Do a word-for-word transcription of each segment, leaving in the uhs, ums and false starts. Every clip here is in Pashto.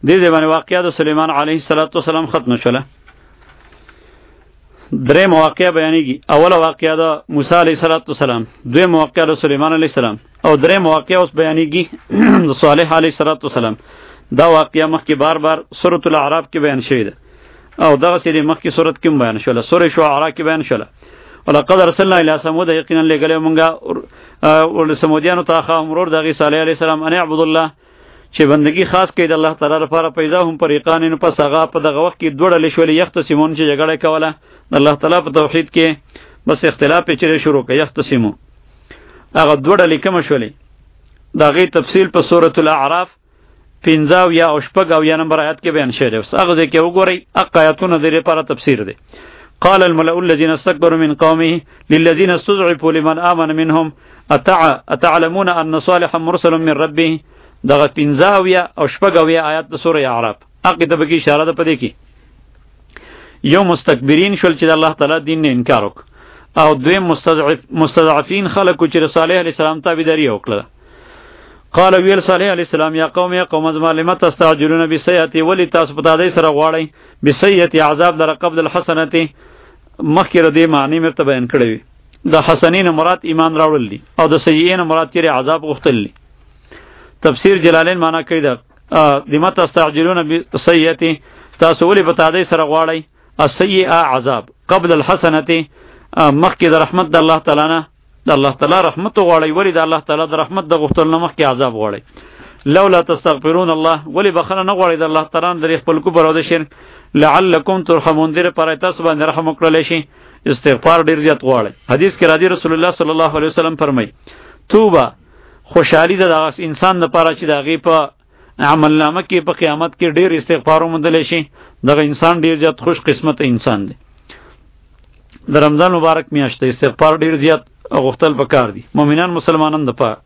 دې دې باندې واقعیا د سليمان علیه السلام ختم شوله. درې مواقع بیانېږي. اوله واقعیا د موسی علیه السلام، دویم واقعیا د سليمان علیه السلام، او درې مواقع اوس بیانېږي د صالح علیه السلام. دا واقعیا مخکې بار بار سورۃ الاعراف کې بیان شوی ده او دغه سری مخکې سورۃ کې بیان شوله، سورۃ شعراء کې بیان شوله. ولقد ارسلنا الى ثمود، یقینا لګلې مونږه ور سمودیانو ته خام ورور دغه صالح علیه السلام ان اعبد الله، چې بندگی خاص کړي د الله تعالی لپاره. پیدا هم فریقان نو پس هغه په دغه وخت کې دوړ لشولې یخت سیمون چې جګړه کوله د الله تعالی په توحید کې، بس اختلاف یې چیرې شروع کړ یخت سیمو. هغه دوړ لیکم شولې دغه تفصیل په سورۃ الاعراف پنځه یا او شپږ او یا نمبر آیات کې بیان شوی دی. هغه ځکه وګورئ اق آیاتونه د لپاره تفسیر دی. قال الملأ الذين استكبروا من قومه للذين استضعفوا لمن آمن منهم اتع اتعلمون ان صالحا مرسل من ربه. دغه پنځه او یا او شپږ او یا آیات د سورې اعراف هغه ته به اشاره ده پدې کې. یو مستكبرین شول چې د الله تعالی دین نه انکار وک، او دویم مستضعف مستضعفین خلکو چې صالح علیه السلام تابعداري وکړه. قال ویل صالح علیه السلام یا قوم یا قوم ازما لم تستعجلون بالسیئه، ولی تاسو په دې سره غواړئ بالسیئه عذاب در قبل الحسنه. مخکې ردی معنی مرته بیان کړی وي. د حسنین مراد ایمان راوړل دي او د سیئین مراد تیر عذاب غوښتل دي. تفسیر جلالین معنا کوي دا لم تستعجلون بالسیئه، تاسو ولی په دې سره غواړئ السیئه عذاب قبل الحسنه، مخکې د رحمت د الله تعالی نه د الله تعالی رحمت غواړئ، ولی د الله تعالی د رحمت د غوښتل نه مخکې عذاب غواړئ. لولا تستغفرون الله، ولی بخنه نه غواړئ د الله تعالی د خپل کفر او د شرک. لعلکم ترحمون، دې پر تاسو باندې رحم وکړل شي، استغفار ډیر زیات غواړئ. حدیث کې راځي رسول الله صلی الله علیه وسلم فرمایي توبه خوشحالی ده د انسان لپاره چې دغه په عمل نامه کې په قیامت کې ډیر استغفار ومندل شي. دغه انسان ډیر زیات خوش قسمت انسان دی. د رمضان مبارک میاشت استغفار ډیر زیات غوښتل پکار دي مؤمنان مسلمانان د پاره.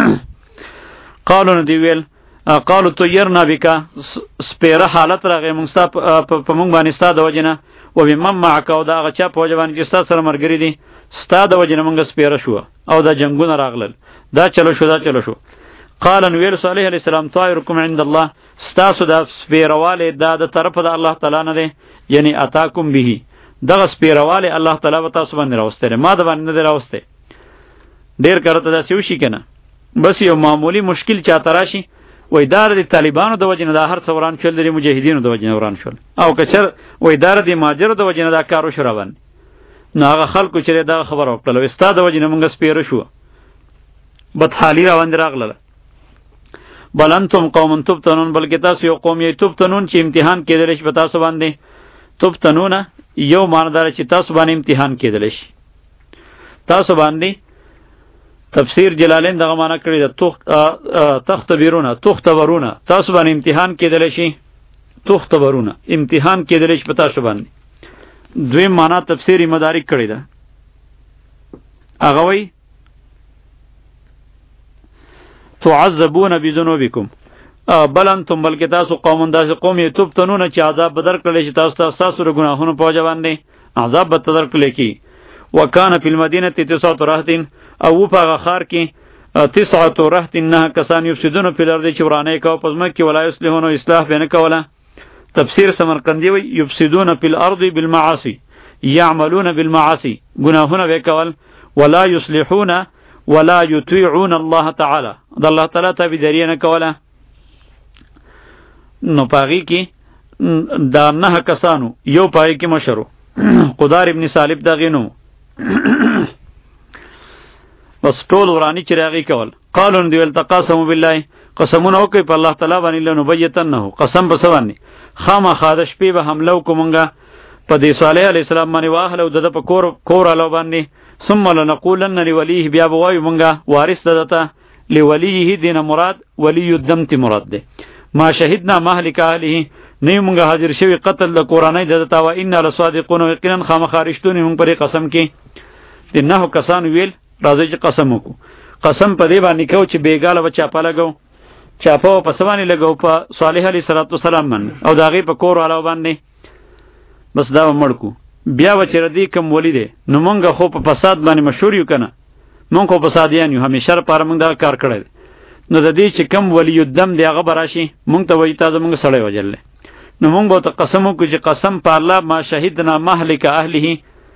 قالو ندی ویل قالو طیرنا بک، سپیره حالت راغی موږ ستا په موږ باندې ستا د وجنه، او بمن معک، او دا هغه چا په وجه باندې چې ستا سره مرګري دي ستا د وجنه موږ سپیره شو او دا جنگونه راغلل، دا چلو شو دا چلو شو. قال ان ویل صالح علیه السلام طائرکم عند الله، ستاسو دا سپیرواله دا د طرف د الله تعالی نه دی، یعنی اتاکم به، دغه سپیرواله الله تعالی به تاسو باندې راوسته، ما د باندې نه راوسته. ډیر کړه دا سیو شي کنه، بس یو معمولی مشکل چاته راشي وای دار د طالبانو د وجنه دا هر څوران شول، د مجاهدینو د وجنه وران شول، او کچر وای دار د ماجر د وجنه دا کارو شو روان. نو هغه خلکو چې دا خبر وکړل استاد د وجنه مونږ سپیره شو، بد حالی روان راغله. بل انتم قوم تبتنون، بلکې تاسو یو قوم یې تبتنون چې امتحان کېدل شي په تاسو باندې. تبتنون یو ماندار چې تاسو باندې امتحان کېدل شي، تاسو باندې. تفسیر جلالین دغه معنا کړی د تختبرونه تختبرونه، تاسو باندې امتحان کېدل شي، تختبرونه امتحان کېدل شي په تاسو باندې. دوی معنا تفسیری مدارک کړی ده، هغه وی تعذبون بذنوبکم، بل انتم بلکې تاسو قوم انداز قوم یې تبتنون چې عذاب بدر کړی شي تاسو تاسو د ګناهونو په وجه باندې عذاب بدر کړی کی. وکانه فی المدینه تسعة رهطین، او په غخار کې تسعة رهطین نه کسان یفسدون فی الارض چې ورانه کو پزما کې ولا یصلحون اصلاح بینه کوله. تفسیر سمرقندی وی یفسدون فی الارض بالمعاصی، یعملون بالمعاصی، گناهونه وکول، ولا یصلحون ولا یطیعون الله تعالی، د الله تعالی تابعداري نه کوله. نو پاغي کې دا نه کسانو یو پای کې مشرو قدار ابن سالب دغه نو بس ټول ورانی چې راغی کول. قالو دی التقاسم بالله، قسمونه وکي په الله تعالی باندې لنو بیتنه، قسم په سوانی خامہ خادش پی به حمله کومنګه په دې صالح علی السلام باندې واهلو د په کور کور الو باندې. ثم لنقولن لوليه، بیا بوای مونږه وارث دته لوليه دین مراد ولی الدم تی مراد ده. ما شهدنا مهلك اهله، نه مونږه حاضر شوی قتل د قرانه دته و ان لصادقون، یقینا خامہ خارشتونه مونږ پر قسم کې دنه کسان ویل راځي چې قسم وکړو. قسم په دې باندې کو چې بیګاله بچا په لګو چاپو په سوانی لګو په صالح علیه السلام باندې او داغه په کور والو باندې، بس دا مړکو. بیا و چې ردی کم ولیده نو مونږه خو په فساد باندې مشهور یو کنه، مونږ خو فسادیان یو، همیشه لپاره مونږ دا کار کړی. نو د دې چې کم ولی الدم دی هغه براشي مونږ ته وایي تا زمونږ سړی وجل نو مونږ به ته قسم وکړو چې قسم په الله ما شهدنا مهلک اهله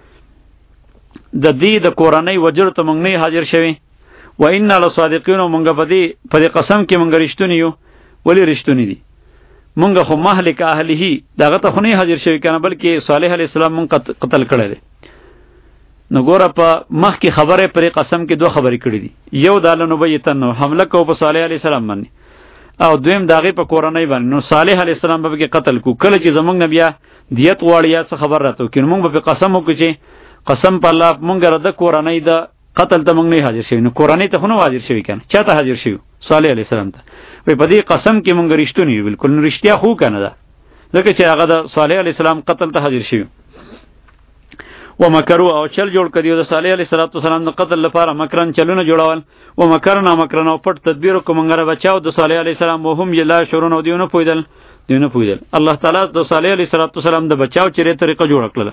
د دې د کورنۍ وجر ته مونږ نه حاضر شوي و انا لصادقین مونږ په دې په دې قسم کې مونږ رښتونی یو ولی رښتونی دي مونږ خو مهلک اهله دغه ته خو نه حاضر شوي کنه بلکې صالح علیه السلام مونږ قتل کړی دی نو ګوره په مخکې خبره پرې قسم کې دوه خبرې کړې دي یو د لنبیتن نو حمله کو په صالح علیه السلام باندې او دویم د هغې په کورنۍ باندې نو صالح علیه السلام به پکې قتل کو کله چې زمونږ نه بیا دیت غواړي یا څه خبر راته وکړي نو مونږ به پې قسم وکړو چې قسم په الله مونږ د کورنۍ د قتل ته مونږ نه حاضر شوي نو کورنۍ ته خو نه حاضر شوي که نه چا ته حاضر شوي صالح علیه السلام ته وایي په دې قسم کې مونږ رښتوني یو بلکل نو رښتیا خو که نه ده ځکه چې هغه د صالح علیه السلام قتل ته حاضر شوي و مکرو او چل جوړ کړي د صالح علیه السلام د قتل لپاره مکرن چلونه جوړول و مکرنا مکرن او پټ تدبیر کوم غره بچاو د صالح علیه السلام وهم یلا شرون او دیونه پویدل دیونه پویدل الله تعالی د صالح علیه السلام د بچاو چیرې طریقه جوړ کړل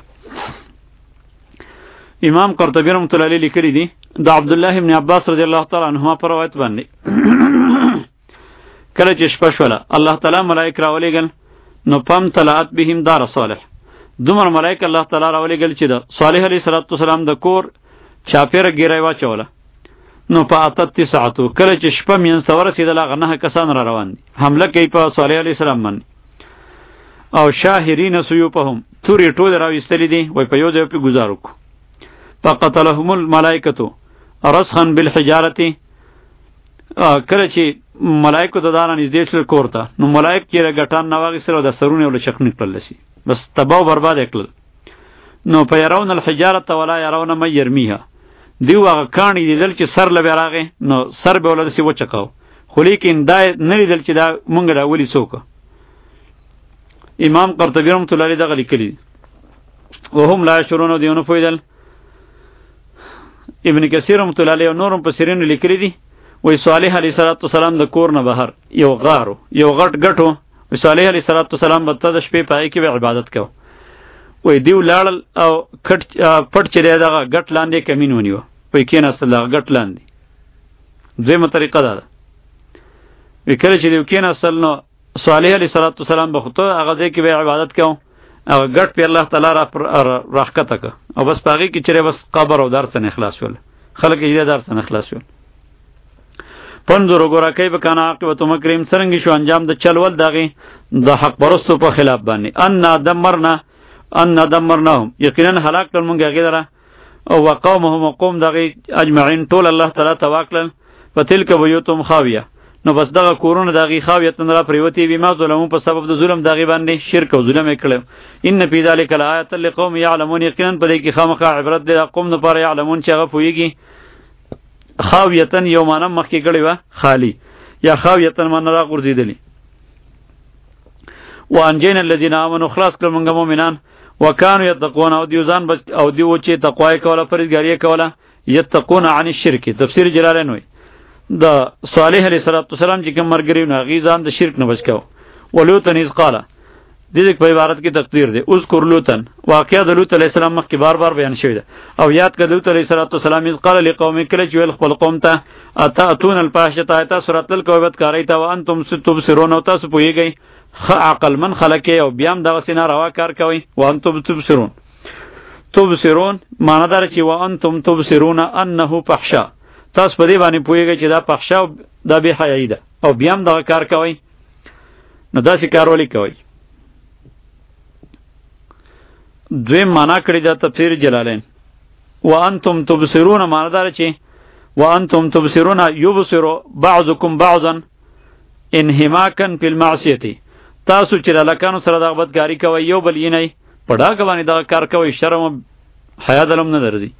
امام قرطبی رحمۃ اللہ علیہ لیکلی دی د عبد الله ابن عباس رضی الله تعالی عنهما پر روایت باندې کله چې شپه شوله الله تعالی ملائک راولېګل نو پم طلعت بهم دار صالح دومره ملائک الله تعالی راولېګل چې د صالح علیه السلام د کور چاپیره ګیرای واچوله نو په اتت ساعتو کله چې شپه مینځته ورسېدله هغه نهه کسان را روان دي حمله کوي په صالح علیه السلام باندې او شاهرین سیوفهم تورې ټولې راویستلې دي وایي په یو ځای پې ګزار وکړو فقتلهم الملائکة رسخا بالحجارة کله چې ملائکو ته دا رانږدې شول کور ته نو ملائک چې ګټان نه واخیستل او د سرونه یې له چخني کړل سي بس تباه و برباد یې کړل نو فیرون الحجارة ولا یرون من یرمیها دیو هغه کاڼي لیدل چې سر له بیا راغی نو سر به یې له داسې وچکاو خو لیکن دا نه لیدل چې دا مونږ دا ولي څوک امام قرطبي رحمة الله علیه دغه لیکلي وهم لا یشعرون دیو نه پوهېدل ابن کثیر رحمة الله علیه نورم په سیرینو لیکلي دي وی صالح علیه السلام د کور نه بهر یو غارو یو غټ غټو وی صالح علیه السلام به ته د شپې په هغې کې به عبادت کوه وی دیو لاړل او کټ پټ چې دی دغه ګټ لاندې کمین ونیوه وی کېناستل دغه ګټ لاندې دویمه طریقه دا ده وی کله چې دیو کېناستل نو صالح علیه السلام به خو ته هغه ځای کې به عبادت کوه هغه ګټ پې الله تعالی را راښکته که او بس په هغې کې چېرې بس قبر او درس نه خلاص شول خلک یې درس نه خلاص شول پنځور وګوره کیف کان عاقبت مکرهم څرنګه شو انجام د چلول دغې د حق پرستو په خلاف باندې ان دمرنا ان دمرناهم یقینا هلاک کړل مونږ هغې لره او وقومهم قوم دغې اجمعین ټول الله تعالی تباه کړل فتلک بیوتهم خاویه نو بس دغه کورونه دغې خاویتن را پرېوتې وي ما ظلمو په سبب د ظلم دغې باندې شرک او ظلم یې کړی ان فی ذلک لآیة لقوم یعلمون یقینا په دې کې خامخا عبرت دی د قوم دپاره یعلمون چې هغه پوهېږي خاویتن یو معنی مخکې کړې وه خالی یا خاویتن معنی را غورځېدلې وانجینا الذین آمنوا خلاص کړل موږ مؤمنان وکانو یتقون او دیو ځان بچ او دیو چې تقوا یې کوله پرهیزګاري یې کوله یتقون عن الشرک تفسیر جلالین وایي د صالح علیه السلام چې کوم ملګري نو هغې ځان د شرک نه بچ کوه ولوطن اذ قاله دې په عبارت کې تقدیر دی اذکر لوطن واقعه د لوط علیه السلام مخکې بار بار بیان شوی ده او یاد کړه لوط علیه السلام اذ قال لقوم کله چې ویل خپل قوم ته اتاتون الفاحشه تاسو راتل کوئ بدکارۍ ته وانتم تبصرون او تاسو پوهېږئ ښه عقلمن خلک یې او بیا هم دغسې ناروا کار کوئ وانتم تبصرون تبصرون معنی داره چې وانتم تبصرون انه فحشه تاسو په دې باندې پوهېږئ چې دا فحشه او دا بې حیایي ده او بیا هم دغه کار کوئ نو داسې کار ولې کوئ دویم معنا کړی دا تفسیر جلالین وانتم تبصرون معنا داره چې وانتم تبصرون یبصر بعضکم بعضا انهماکا فی المعصیة تاسو چې لکانو سره دغه بدکاري کوئ یو بل یې نه په ډاګه باندې دغه کار کوئ شرم حیا دلم نه درځي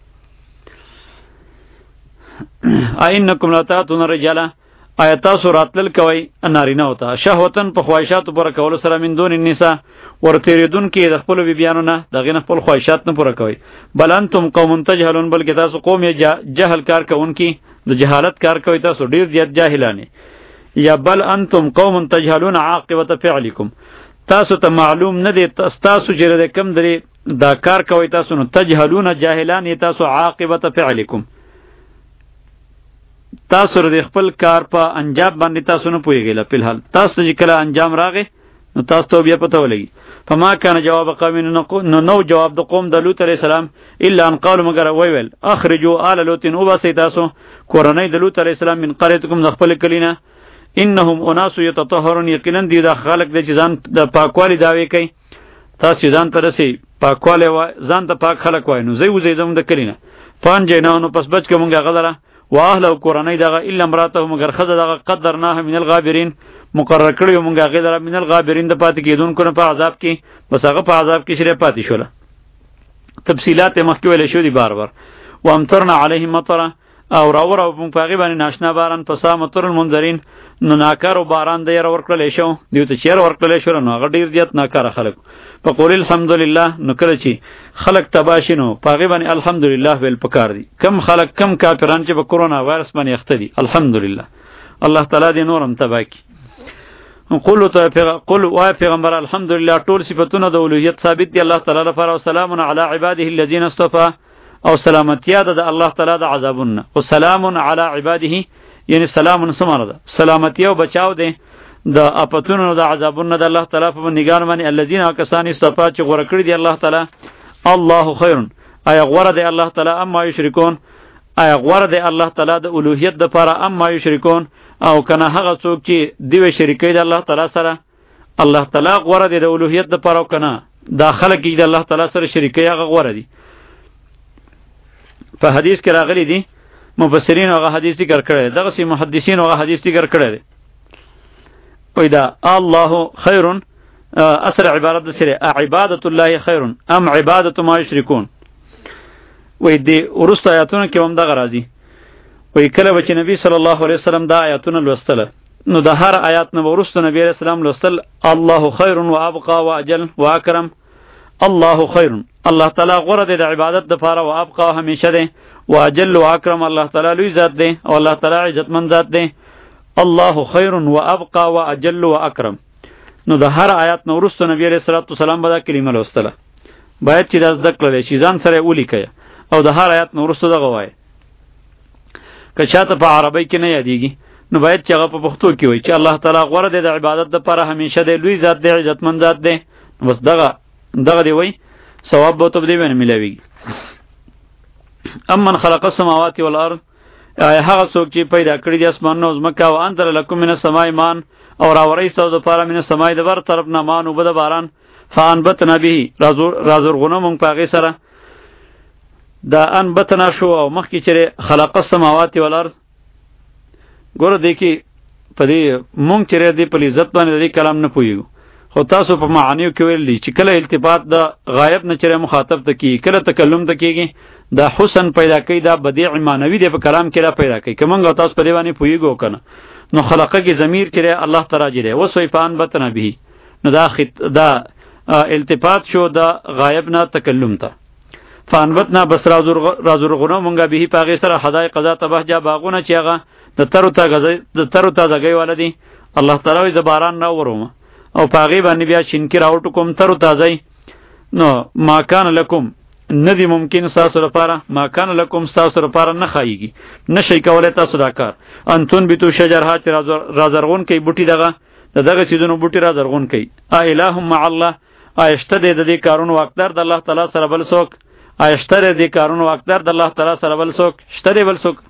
اینکم لتاتون الرجال آیا تاسو راتلل کوئ نارینه او ته شهوتن په خواهشاتو پوره کولو سره من دون النساء ورتېرېدونکي د خپلو بیبیانو نه د هغې نه خپل خواهشات نه پوره کوئ بل انتم قوم تجهلون بلکې تاسو قوم یې جهل کار کوونکي د جهالت کار کوئ تاسو ډېر زیات جاهلانې یا بل انتم قوم تجهلون عاقبة فعلکم تاسو ته معلوم نه دی تاسو چې د کم درې دا کار کوئ تاسو نو تجهلون جاهلان یې تاسو عاقبة فعلکم تاسو د خپل کار په انجام باندې تاسو نه پوهیږئ. په الحال تاسو چې کله انجام راغی نو تاسو ته بیا پته ولګي. فما کان جواب قوم نو نو جواب د قوم د لوط علیہ السلام الا ان قالوا مگر وی ویل اخرجوا آل لوط وبسی تاسو کورنۍ د لوط علیہ السلام من قريتكم د خپل کلینا انهم اناس یتطهرون یقینا دي د خلق د ځان د پاکوالی داوی کوي. تاسو ځان ته رسی پاکوالی ځان ته پاک خلق وای نو زی وزي زم د کلینا پان جنو نو پس بچ کومګه غدره واهله کورنۍ دغه الا امراته مگر خزه دغه قدرناه من الغابرین مقرر کړیو مونږه غیدره من الغابرین د پاتې کېدونکو نه په عذاب کې بس هغه په عذاب کې شری پاتې شوله. تفصیلات مخکې ویل شو دي بار بار. وامطرنا علیهم مطرا او راور او مونږ پاغي باندې ناشنا باران پسا مطر المنذرین نو ناکارو باران د ير ورکړل شو دیو ته چیر ورکړل شو نو هغه ډیر زیات ناکار خلک په قول الحمدلله نو کله چې خلق تباشینو پاغي باندې الحمدلله ویل پکار دي. کم خلق کم کافران چې په کرونا وایرس باندې اخته دي الحمدلله الله تعالی دې نورم تباکی. قل تو قل وای پیغمبر الحمدلله ټول صفاتونه د اولوہیت ثابت دي الله تعالی لپاره. او سلام علی عباده الذین اصطفى او سلامتیا ده الله تعالی د عذابونه. او سلام علی عباده یعنی سلام سماره ده سلامتیا او بچاو ده د اپتونو د عذابونه د الله تعالی په نگاه باندې الذین کسان اصطفى چې غوړه کړی دی الله تعالی. الله خیر ای غوړه دی الله تعالی اما یشرکون ای غوړه دی الله تعالی د اولوہیت د لپاره اما یشرکون او کنه هغه څوک چې دیو شریکای د الله تعالی سره الله تعالی غوړه دی د اولوہیت د لپاره کنه داخله کې د الله تعالی سره شریکای هغه غوړه دی. په حدیث کې راغلی دی مفسرین هغه حدیث ذکر کړی دغه سي محدثین هغه حدیث ذکر کړی دی. پیدا الله خیر اثر عبارت سره عبادت الله خیر ام عبادت ما یشرکون. وې دې ورست آیاتونه کې هم دغه راځي. وې کله چې نبی صلی الله علیه وسلم دا آیاتونه لوستله نو د هر آیات نه ورست نبی علیہ السلام لوستل الله خیر و ابقى و اجل و اکرم. الله خیر الله تعالی غوړه د عبادت د لپاره او ابقى همیشه ده و اجل و اکرم الله تعالی لوی ذات ده او الله تعالی عزتمن ذات ده. الله خیر و ابقى و اجل و اکرم. نو د هر آیات نو ورست نبی علیہ الصلوۃ والسلام به دا کلمه لوستله باید چې دا زده کړل شي ځان سره ولیکي او د هر آیات نو ورست دغه وای که چاته په عربی کې نه یادېږي نو باید چې هغه په پښتو کې وای چې الله تعالی غوړه دی د عبادت لپاره همیشه دی لوی ذات دی عزتمن ذات دی. بس دغه دغه دی وای ثواب به ته دی باندې ملويږي. امن خلق السماوات والارض هغه څوک چې پیدا کړی دی اسمانونه او ځمکه او انزل لكم من السماء ماء او راوري ستاسو لپاره من السماء د بر طرف نه مان او بد باران فانبتنا به رازور رازورغونه مونږ پاغي سره دا انبتنا شو او مخکې چې خلق السماوات والارض ګوره دی کې په دې مونږ چې دې په عزت باندې دې کلام نه پویو خو تاسو په معانیو کې ویل دي چې کله التفات د غایب نه چې مخاطب ته کی کله تکلم ته کیږي دا حسن پیدا کوي دا بدیع معنوي دی په کلام کې را پیدا کوي کومه تاسو په دې باندې پویګو کنه نو خلقه کې ضمیر چې الله تعالی جره وسوي فان بتنا به نو دا خط دا التفات شو دا غایب نه تکلم ته فانبتنا بس رازورغونه مونږه به پاغه سره حدائق قضا تبه جا باغونه چې هغه د ترو تا غزي د ترو تا زګي ولدي الله تعالی ز باران نه وروم او پاغه باندې بیا شینکی راوټ کوم ترو تازه نو ما کان لکم ندی ممکن تاسو لپاره ما کان لکم تاسو لپاره نه خایږي نشي کولای تاسو دا کار انتون بیتو شجرها چې رازرغون کوي بوټي دغه دغه چیزونو بوټي رازرغون کوي ا الہ مع الله آیشته د دې کارونو واقدار د الله تعالی سره بل څوک آیشتره دی کارونو واقدار د الله تعالی سره بل څوک شتره بل څوک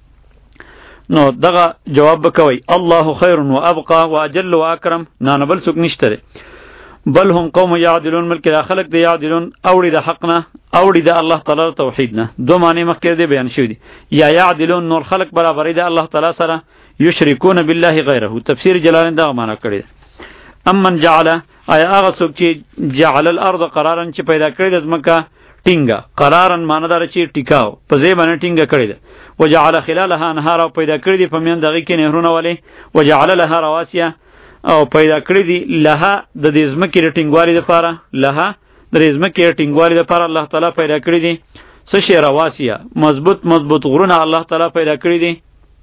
نو دغه جواب بکوي الله خیر و ابقى و اجل و اکرم نه نه بل څوک نشته بل هم قوم یعدلون ملک د خلق دی یعدلون اوړي د حق نه اوړي د الله تعالی توحید نه دو معنی مخکې دی بیان شوی دی یا یعدلون نور خلق برابرې د الله تعالی سره یشرکون بالله غیره تفسیر جلالین دا معنی کړی امن جعل ای هغه څوک چې جعل الارض قرارا چې پیدا کړی د ځمکه ټینګه قرارن معنی دار چې ټیکاو په ځای باندې ټینګه کړی ده وجعل خلالها انهار او پیدا کړی دی په میان دغه کې نهرونه ولې وجعل لها رواسیا او پیدا کړی دی لها د دې ځمکې ټینګوالي لپاره لها د دې ځمکې ټینګوالي لپاره الله تعالی پیدا کړی دی څه شی رواسیا مضبوط مضبوط غرونه الله تعالی پیدا کړی دی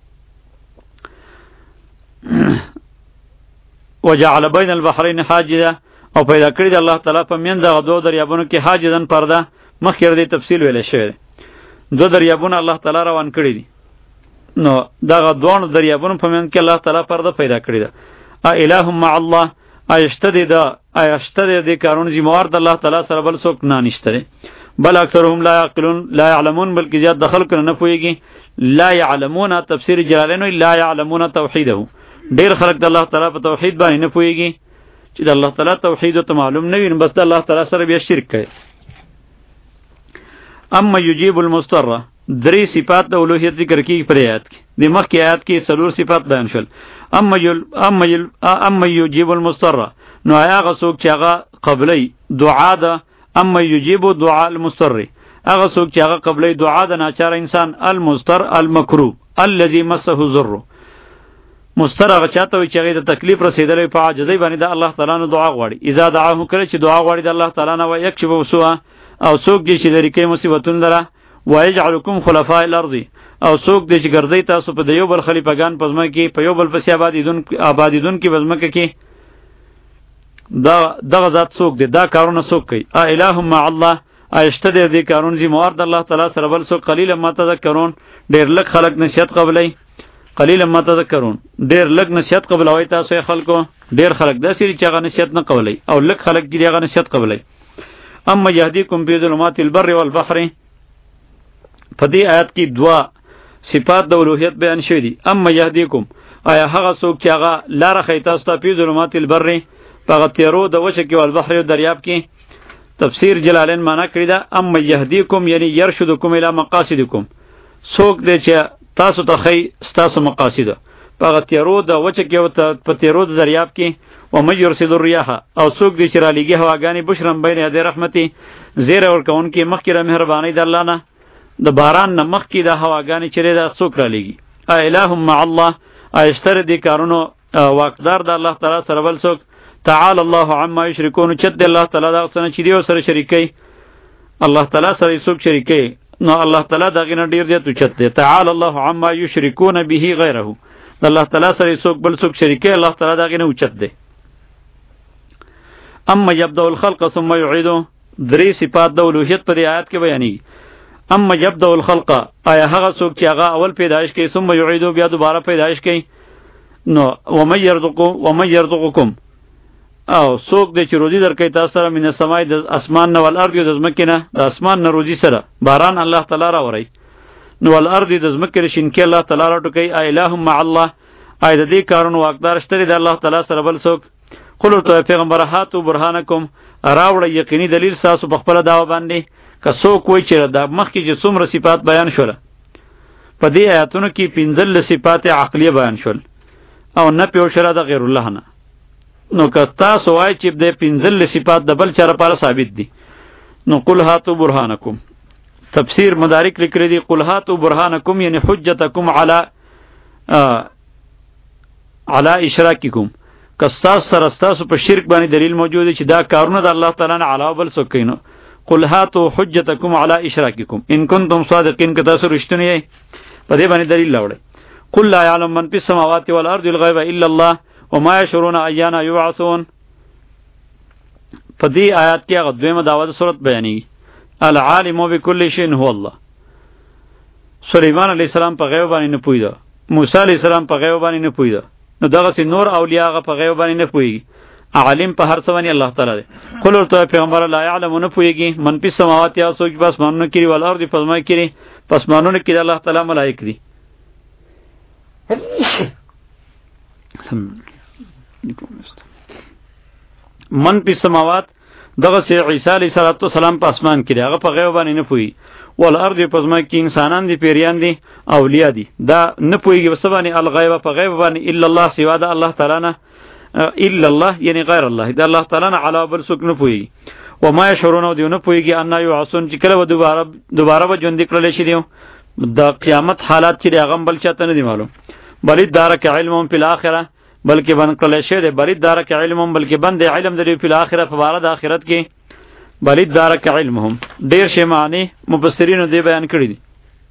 وجعل بین البحرین حاجزا او پیدا کړی دی الله تعالی په میان دغه دوه دریابونو کې حاجزن پرده مخکې دې تفصیل ویل شوی دو دریابونه الله تعالی روان کړی دي نو دغه دوه دریابونو په منځ کې الله تعالی پرده پیدا کړی ده. ا الہ مع الله ایشته دی دا ایشته دی د کارون ذمہوار د الله تعالی سره بل څوک نه نشته. بل اکثرهم لا یعقلون لا یعلمون بلکې زیات دخل کړه نه پوهیږي. لا یعلمون تفسیر جلالین لا یعلمون توحیده ډیر خلک د الله تعالی په توحید باندې نه پوهیږي چې د الله تعالی توحید ته معلوم نه وي بس د الله تعالی سره بیا شرک کوي. اما یجیب المضطر درې صفات د اولوهیت ذکر کیږي پر آیات کې. د مخکې آیات کې څلور صفات بیان شول. اما یل اما یل اما یجیب المضطر نو هغه څوک چې هغه قبلی دعا ده. اما یجیب دعاء المضطر هغه څوک چې هغه قبلی دعا ده ناچار انسان المضطر المکروب الذي مسه الضر مستر هغه چاته وي چې هغه د تکلیف رسیدلې په عاجزۍ باندې د الله تعالی نه دعا غواړي. اذا دعاه کړي چې دعا غواړي د الله تعالی نه و یکشف وسوء او څوک دې چې لري کې مصیبتون لره ويجعلكم خلفاء الارض او څوک دې چې ګرځي تاسو په یو بل خلیفګان پزما کې په یو بل پسې آبادیدون آبادیدون کې پزما کې دا دغه ذات څوک دی دا کارونه څوک کوي. ا الہ مع الله ایشته دې دې کارون ذمہوار د الله تعالی سره بل څوک قلیل ما تذکرون ډیر لږ خلق نصیحت قبلای قلیل ما تذکرون ډیر لږ نصیحت قبلوي تاسو خلکو ډیر خلق داسې چې هغه نصیحت نه قبلای او لږ خلق چې هغه نصیحت قبلای. اما یهدیکم فی ظلمات البر والبحر په دې آیات کې دوا صفات د اولوهیت بیان شوی دي. اما یهدیکم آیا هغه څوک چې هغه لار خی تاسو ته فی ظلمات البر په تیرو د وچه کې او البحر او دریاب کې تفسیر جلالین معنا کړی دا اما یهدیکم یعنی یرشدکم الی مقاصدکم څوک دې چې تاسو ته خی تاسو مقاصد په تیرو د وچه کې او په تیرو د دریاب کې و مې یرسل الرياح او څوک دې چې را لېږي هواګانی بشرم بین یدی رحمتي زیر ورکون کې مخکې را مهرباني د الله نه د باران نه مخکې د هواګانی چره د څوک را لېږي. ا الہ مع الله ایشتر دې کارونو واقدار د الله تعالی سره بل څوک. تعالی الله عما یشرکون چد الله تعالی دا څنګه چې دی سره شریکي الله تعالی سره څوک شریکي نو الله تعالی دا غنه ډیر دی تو چد دی. تعالی الله عما یشرکون به غیره الله تعالی سره څوک بل څوک شریکي الله تعالی دا غنه اوچت دی. اما یبدأ الخلق ثم یعیده درې صفات د اولوهیت په دې آیات کې بیانېږي. اما یبدأ الخلق آیا هغه څوک چې هغه اول پیدایش کوي ثم یعیده بیا دوباره پیدایش کوي نو ومن یرزقکم ومن یرزقکم او څوک دې چې روزي درکوي تاسو سره من السماء د اسمان نه ول ارض د ځمکې نه د اسمان نه روزي سره باران الله تعالی راوړي نو ول ارض د ځمکې شینکې الله تعالی راټوکي. ا الہ مع الله آیا د دې کارونو واقدار شته د الله تعالی سره بل څوک. قل تو پیغمبر هاتو برهانکم راوړی یقیني دلیل تاسو په خپل داوا باندې که څوک وایي چې د مخکې چې څومره صفات بیان شول په دې آیاتونو کې پنځل صفات عقلیه بیان شول او نه پیو شره د غیر الله نه نو که تاسو وایي چې د پنځل صفات د بل چا لپاره ثابت دي نو قل هاتو برهانکم تفسیر مدارک لیکلي دي قل هاتو برهانکم یعنی حجتکم علی علی اشراککم کستاس سره ستاسو په شرک باندې دلیل موجود دی چې دا کارونه د الله تعالی نه علاوه بل څوک کینو. قل هاتو حجتکم علی اشراککم ان کنتم صادقین که تاسو رښتونی یې په دې باندې دلیل راوړئ. قل لا یعلم من فی السماوات والارض الغیب الا الله وما یشعرون ایان یبعثون. په دې آیات کې هغه دویمه دعوه د صورت بیانېږي. العالم بكل شیء هو الله. سلیمان علیه السلام په غیب باندې نه پوهېده موسی علیه السلام په غیب باندې نه پوهېده نو دغسې نور اولیاء هغه په غیب باندې نه پوهېږي. عالم په هر څه باندې الله تعالی دی. قل ورته پیغمبر لا یعلم نه پوهېږي من فی السماوات یا څوک په اسمانونو کې وي والارض په ځمکه کې دي په اسمانونو کې د الله تعالی ملایک دي. من فی السماوات دغسې عیسی علیه السلام په اسمان کې دی هغه په غیب باندې نه پوهېږي. والارض په ځمکه کې انسانان دي پیریان دي اولیاء دي دا نه پوهېږي په څه باندې الغیب په غیب باندې الا الله سوا د الله تعالی نه الا الله یعنی غیر الله د الله تعالی نه علاوه بل څوک نه پوهېږي. وما یشعرون او دوی نه پوهېږي ان یبعثون چې کله به دوباره دوباره به ژوندي کړلی شي دی د قیامت حالات چې دی هغه هم بل چاته نه دي معلوم. بل ادارک علمهم فی الاخره بلکې بند کړلی شوی دی بل ادارک علمهم بلکې بند دی علم د دوی فی الاخره په باره د آخرت کې بل ادارک علمهم ډېر شی معنی مفسرینو دې بیان کړي دي.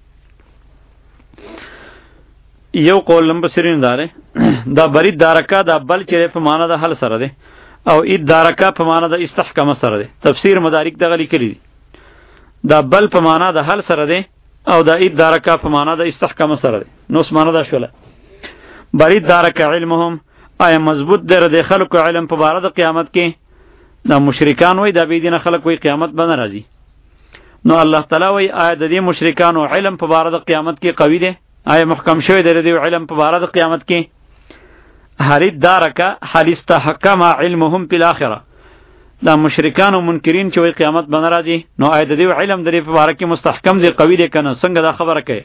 یو قول مفسرینو دا دی دا بل ادارکا دا بل چې په معنا د حل سره دی او ادارکا په معنا د استحکام سره دی. تفسیر مدارک دغه لیکلي دي دا بل په معنا د حل سره دی او دا ادارکا په معنا د استحکام سره دی. نو اس معنا دا شوله بری دارک علمهم آیا مضبوط در د خلکو علم په باره د قیامت کې. دا مشرکان وای دا بی دین خلک وای قیامت به نه راځي. نو الله تعالی وای آیا د دې مشرکانو علم په باره د قیامت کې قوی دی؟ آیا محکم شوی دی د دې علم په باره د قیامت کې؟ هری دارک حال استحکم علمهم فی الاخره. دا مشرکان او منکرین چې وای قیامت به نه راځي نو آیا د دې علم د دې په باره کې مستحکم دی قوی دی کنه؟ څنګه دا خبره کوي؟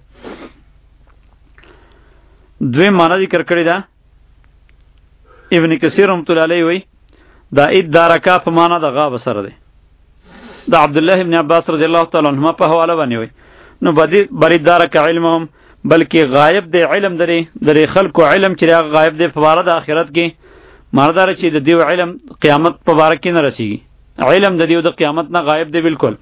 دوی معنا ذکر کړی دا ابن کثیر رحمۃ اللہ علیہ وی دا ادارکا په معنا د غاب سره دی. دا عبد الله ابن عباس رضی الله تعالی عنهما په حواله باندې وی نو بدی بری دارک علمهم بلکې غایب دی علم درې درې خلکو علم چې هغه غایب دی په واره د آخرت کې. مردار چې د دیو علم قیامت په واره کې نه رسیږي. علم د دیو د قیامت نه غایب دی بالکل.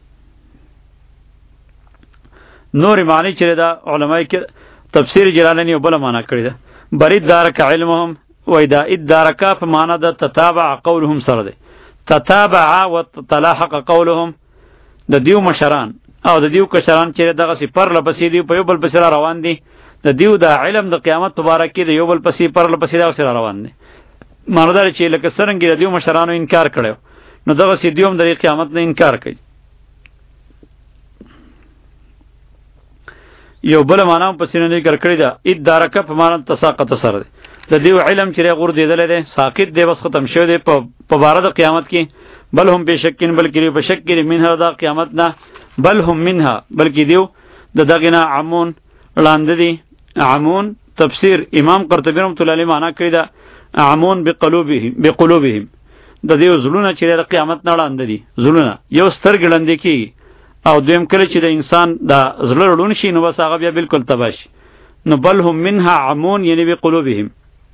نور معنی چې دا علماء کې تفسیر جلالینی وبله معنا کړی ده بری دارک علمهم وای دا ادارکا په معنا د تتابع قولهم سره دی. تتابع و تلاحق قولهم د دیو مشران او د دیو کشران چې دغه سی پر لپسې دی په یو بل پسې روان دي. د دیو د علم د قیامت مبارک کې د یو بل پسې پر لپسې دا سره روان دي. مردار چې لکه څنګه د دیو مشرانو انکار کړو نو دغه سی دیوم د قیامت نه انکار کوي. یو بل معنا په سینې ذکر کړی دا ادارکا په معنا تساقط سره دی. د دیو علم چې غور دیدل دی ساقط دی بس ختم شو دی په بار د قیامت کې. بل هم بشکین بلکې بشکل منها د قیامت نه بل هم منها بلکې دیو د دغه نه عمون لاندې دی. عمون تفسیر امام قرطبی رحمۃ اللہ علیہ معنا کړی دا عمون بقلوبهم بقلوبهم د دیو زلونه چې د قیامت نه لاندې دي. زلونه یو سترګ لاندې کی او دویم کله چې د انسان د زړه لون شي نو بس هغه بیا بالکل تباش. نو بل هم منها عمون یعنی بقلوبهم.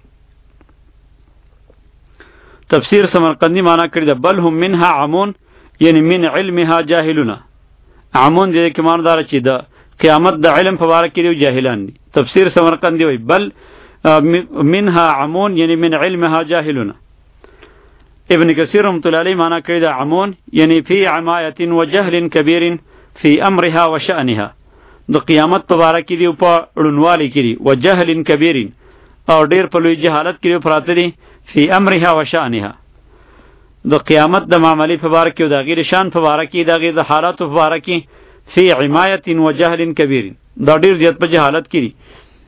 تفسیر سمرقندی معنا کړی دا بل هم منها عمون یعنی من علمها جاهلون. عمون دې کې معنی دار چې د قیامت د علم په اړه کې جاهلان دي. تفسیر سمرقندی وای بل منها عمون یعنی من علمها جاهلون. ابن کثیر رحمۃ اللہ علیہ معنا کړی دا عمون یعنی فی عمایه و جهل کبیر فی امرها و شأنها. د قیامت په اړه کې دی په ړنوالي کې دی و جهل کبیر او ډیر په لوی جهالت کې پراته دي فی امرها و شأنها. د قیامت د معاملې په اړه کې او د غیر شان په اړه کې د غیر حالات په اړه کې فی عمایه و جهل کبیر دا ډیر زیات په جهالت کې دي.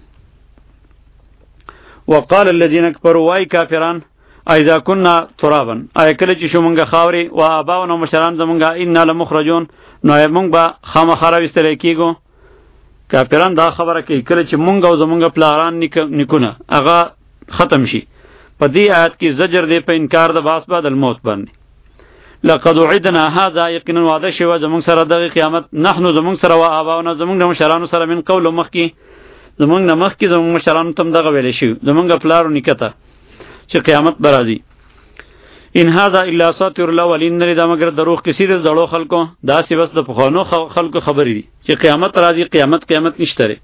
وقال الذين كفروا واي کافران اذا كنا ترابا اي کله چې شو مونږه خاوري او اباونو مشران زمونږه ان لمخرجون نو مونږ به خامخره وستل کېږو. کافران دا خبره کوي کله چې مونږ او زمونږه پلاران نکونه هغه ختم شي. په دې آیت کې زجر دی په انکار د باس بعد الموت باندې. لقد وعدنا هذا یقینا وعده شوی زمونږ سره د قیامت نحنو زمونږ سره او اباونو زمونږ د مشرانو سره من قول مخکي زمونږ نه مخکي زمونږ مشرانو تم دغه ویل شي زمونږ پلارو نکته چې قیامت برازي. ان هذا الا اساطير الاولين نه دا مگر دروغ کسی د زړو خلکو دا سی بس د پخوانو خلکو خبرې دي چې قیامت راځي. قیامت قیامت نشته ری.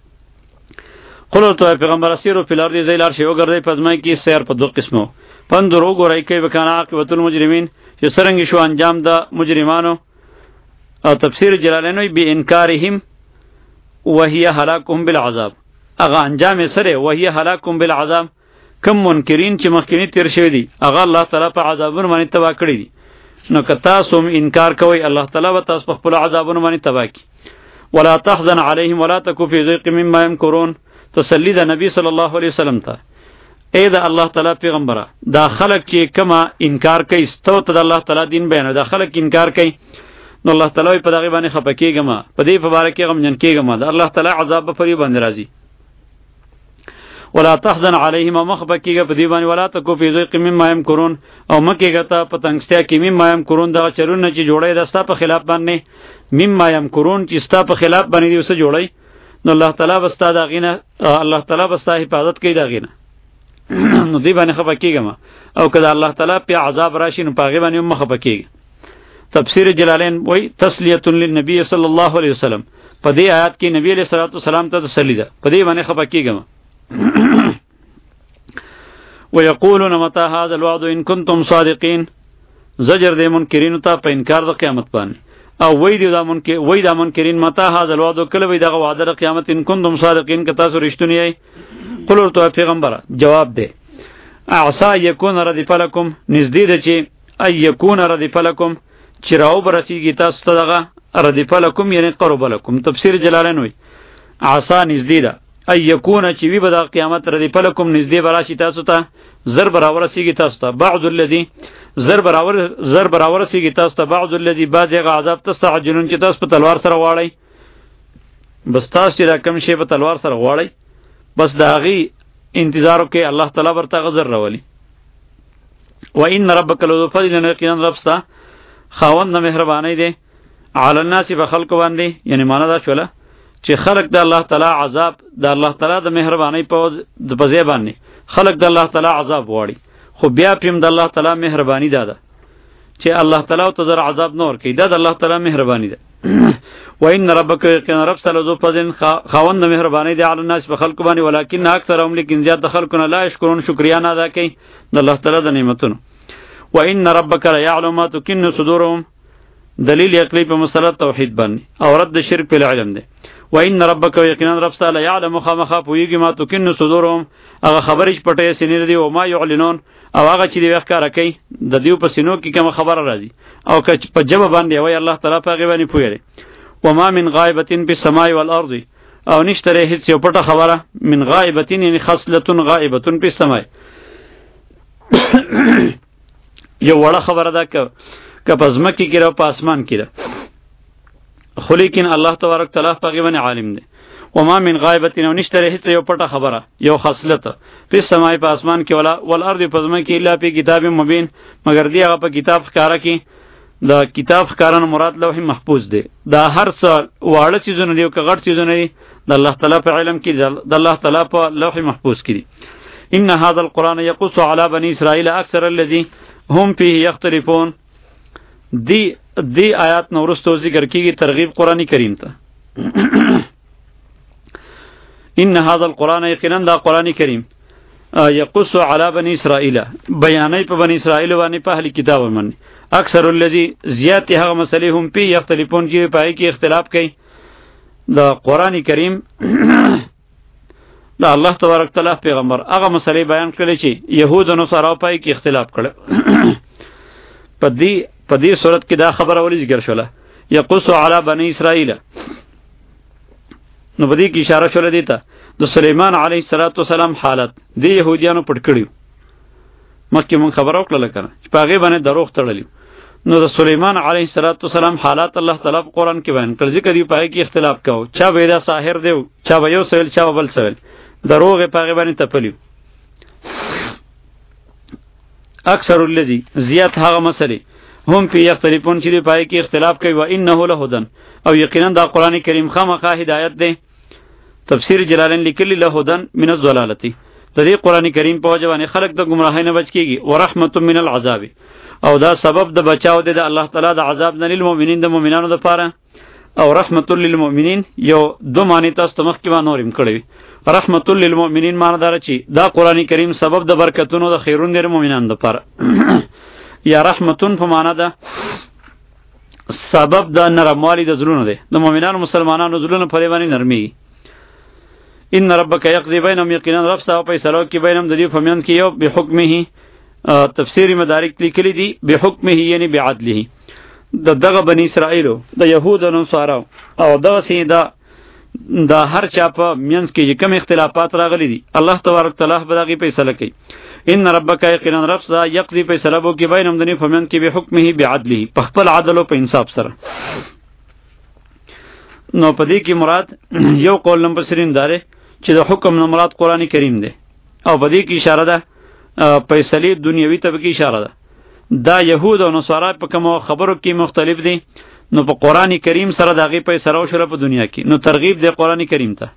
قولو تو پیغمبر اسیرو فلار دی زیلار شی وګرځي پزمای کی سیر په دوه قسمو پندرو ګورای کوي وکانه عاقبت المجرمین چې سرنګ شو انجام د مجرمانو. او تفسیر جلالینوی بی انکارهم وهي هلاكهم بالعذاب. اغه انجام سره وهي هلاكهم بالعذاب کم منکرین چې مخکینی تیر شوی دي هغه الله تعالی په عذابونو باندې تبا کړی دي. نو که تاسو انکار کوئ الله تعالی به تاسو په خپل عذابونو باندې تبا کی. ولا تحزن عليهم ولا تكن في ضيق مما يمكرون. تسلی د نبی صلی الله علیه وسلم ته اے دا الله تعالی پیغمبره دا خلق چې کما انکار کوي ستو ته د الله تعالی دین بیان دا خلق انکار کوي نو الله تعالی په دغه باندې خپه کیږم په دې په باره کې غم جن کیږم دا الله تعالی عذاب په فری باندې راځي. ولا تحزن عليهم مخبكيگه په دی باندې ولا تکو فی ضیق مما یمکرون او مکیگه ته پتنګستیا کې مما یمکرون دا چرونه چې جوړی د ستا په خلاف باندې مما یمکرون چې ستا په خلاف باندې دی وسه جوړی نو الله تعالی بستا دا غینه الله تعالی بستا حفاظت کوي دا غینه نو دی باندې خبکیګم او کله الله تعالی په عذاب راشي نو پاغي باندې مخبکیګ. تفسیر جلالین وای تسلیه للنبی صلی الله علیه وسلم په دې آیات کې نبی علیہ الصلوۃ والسلام ته تسلی ده په دې باندې خبکیګم. ويقولون متى هذا الوعد ان كنتم صادقين. زجر دې منکرین ته په انکار د قیامت باندې او وای دی دا منکر وای دا منکرین متا هاذ الوعد کله وای دغه وعده د قیامت ان کنتم صادقین که تاسو رښتونی یی قل ورته پیغمبره جواب دی اعصا یکون ردف لکم نزدې ده چې ای یکون ردف لکم چې راو برسیږي تاسو ته دغه ردف لکم یعنی قرب لکم تفسیر جلالین وی عصا نزدې ده ای یکون چې وی به د قیامت ردف لکم نزدې براشي تاسو ته زر برابر رسیږي تاسو ته بعض الذی زر برابر زر برابر رسیږي تاسو ته بعض الذی بعض هغه عذاب تستعجلون چې تاسو په تلوار سره واړی بس تاسو چې دا کم شی په تلوار سره واړی بس دا غي انتظار وکي الله تعالی ورته غزر راولي و ان ربک لذو فضل یقینا ربستا خاوند مهربانی دی علی الناس بخلق باندې یعنی معنا دا شوله چې خلق د الله تعالی عذاب د الله تعالی د مهربانی په د پځې باندې خلق د الله تعالی عذاب واړي خو بیا پم د الله تعالی مهربانی داده چې الله تعالی او تزر عذاب نور کوي دا د الله تعالی مهربانی ده و ان ربک یقینا رب سره ذو فضل خاوند مهربانی دی علی الناس په خلق باندې ولکن اکثرهم لیکن زیات خلقنا لا یشکرون شکریا نه ادا کوي د الله تعالی د نعمتونو و ان ربک لا یعلم ما تکن صدورهم دلیل عقلی په مسله توحید باندې او رد شرک په علم ده و ان ربک یقینا رب تعالی یعلم خامخا پویږي ما تکن صدورهم هغه خبرې پټه سینې دی او ما یعلنون او هغه چې دی وښکارا کوي د دیو په سینو کې کوم خبره راځي او که په جواب باندې وای الله تعالی په غیبانی پویری و ما من غائبه فی السماء والارض او نشتره هیڅ یو پټه خبره من غائبه یعنی خصله غائبه فی السماء یو وړه خبره ده که که پزمکی کې را په اسمان کې ده خو لیکن الله تبارک تعالی په غیبانی عالم دی و ما من غائبه نو نشتره هیڅ یو پټه خبره یو خصلت په سماء په اسمان کې ولا والارض پزمکی الا په کتاب مبین مگر دی هغه په کتاب ښکارا کې دا کتاب ښکارا مراد لوح محفوظ دی دا هر څه واړه چیزونه دی او غټ چیزونه دی د الله تعالی په علم کې د الله تعالی په لوح محفوظ کې دی ان هذا القران يقص على بني اسرائيل اكثر الذي هم فيه يختلفون دی دی آیات نو ورستو ذکر کیږي ترغیب قرآنی کریم ته ان هذا القرآن یقینا دا قرآنی کریم یقص علی بنی اسرائیل بیانای په بنی اسرائیل باندې په اهل کتاب باندې اکثر الذی زیات هغه مسلې هم پی یختلفون چې پای کې اختلاف کوي دا قرآنی کریم دا الله تبارک تعالی پیغمبر هغه مسلې بیان کړي چې يهود او نصارا پای کې اختلاف کړي په دې په دې صورت کې دا خبره ولې ذکر شوله یقص علی بنی اسرائیل نو په دې کې اشاره شوله دیتا د سلیمان علیه السلام حالت د يهودیانو پټ کړیو مکه مون خبر او کړل کنه چې پاغه باندې دروغ تړلیو نو د سلیمان علیه السلام حالات الله تعالی په قران کې بیان کړل ځکه دی پای کې اختلاف کاو چا به دا ساحر دی چا به یو سویل چا بل سویل دروغ پاغه باندې تپلیو اکثر الذی زیات هغه مسلې هم په یختلفون چې پای کې اختلاف کوي و انه لهدن او یقینا دا قران کریم خامخا هدایت دی تفسیر جلالین لیکلی لهدن من الضلالتی د دې قران کریم په وجه باندې خلق د گمراهی نه بچ کیږي ورحمت من العذاب او دا سبب د بچاو دی د الله تعالی د عذاب نه للمؤمنین د مؤمنانو لپاره او رحمت للمؤمنین یو دو معنی تاسو مخ کې باندې نورم کړی رحمت للمؤمنین معنی دار چې دا قران کریم سبب د برکتونو د خیرون د مؤمنانو لپاره یا رحمتون په معنا ده سبب د نرموالی د زړونو دی د مؤمنانو مسلمانانو زړونو په باندې نرمي ان ربک یقضی بینهم یقینا رب ستا فیصله کوي بینهم د دې په میان کې یو به حکمه تفسیر مدارک لیکلي دي به حکمه یعنی بعدله د دغه بنی اسرائیل د یهودو نو سارو او دغه سي دا دا هر چا په میانس کې کوم اختلافات راغلي دي الله تبارک تعالی به دغه فیصله کوي ان ربک یقینا رب ستا یقضی فیصله کوي بینهم د دې په میان کې به حکمه بعدله په خپل عدل او په انصاف سره نو په دې کې مراد یو قول مفسرین داره چې د حکم نه مراد قران کریم دی او په دې کې اشاره ده فیصله دنیوي ته کې اشاره ده دا يهود او نصارا په کوم خبرو کې مختلف دي نو په قران کریم سره دغه فیصله وشوله په دنیا کې نو ترغیب دی قران کریم ته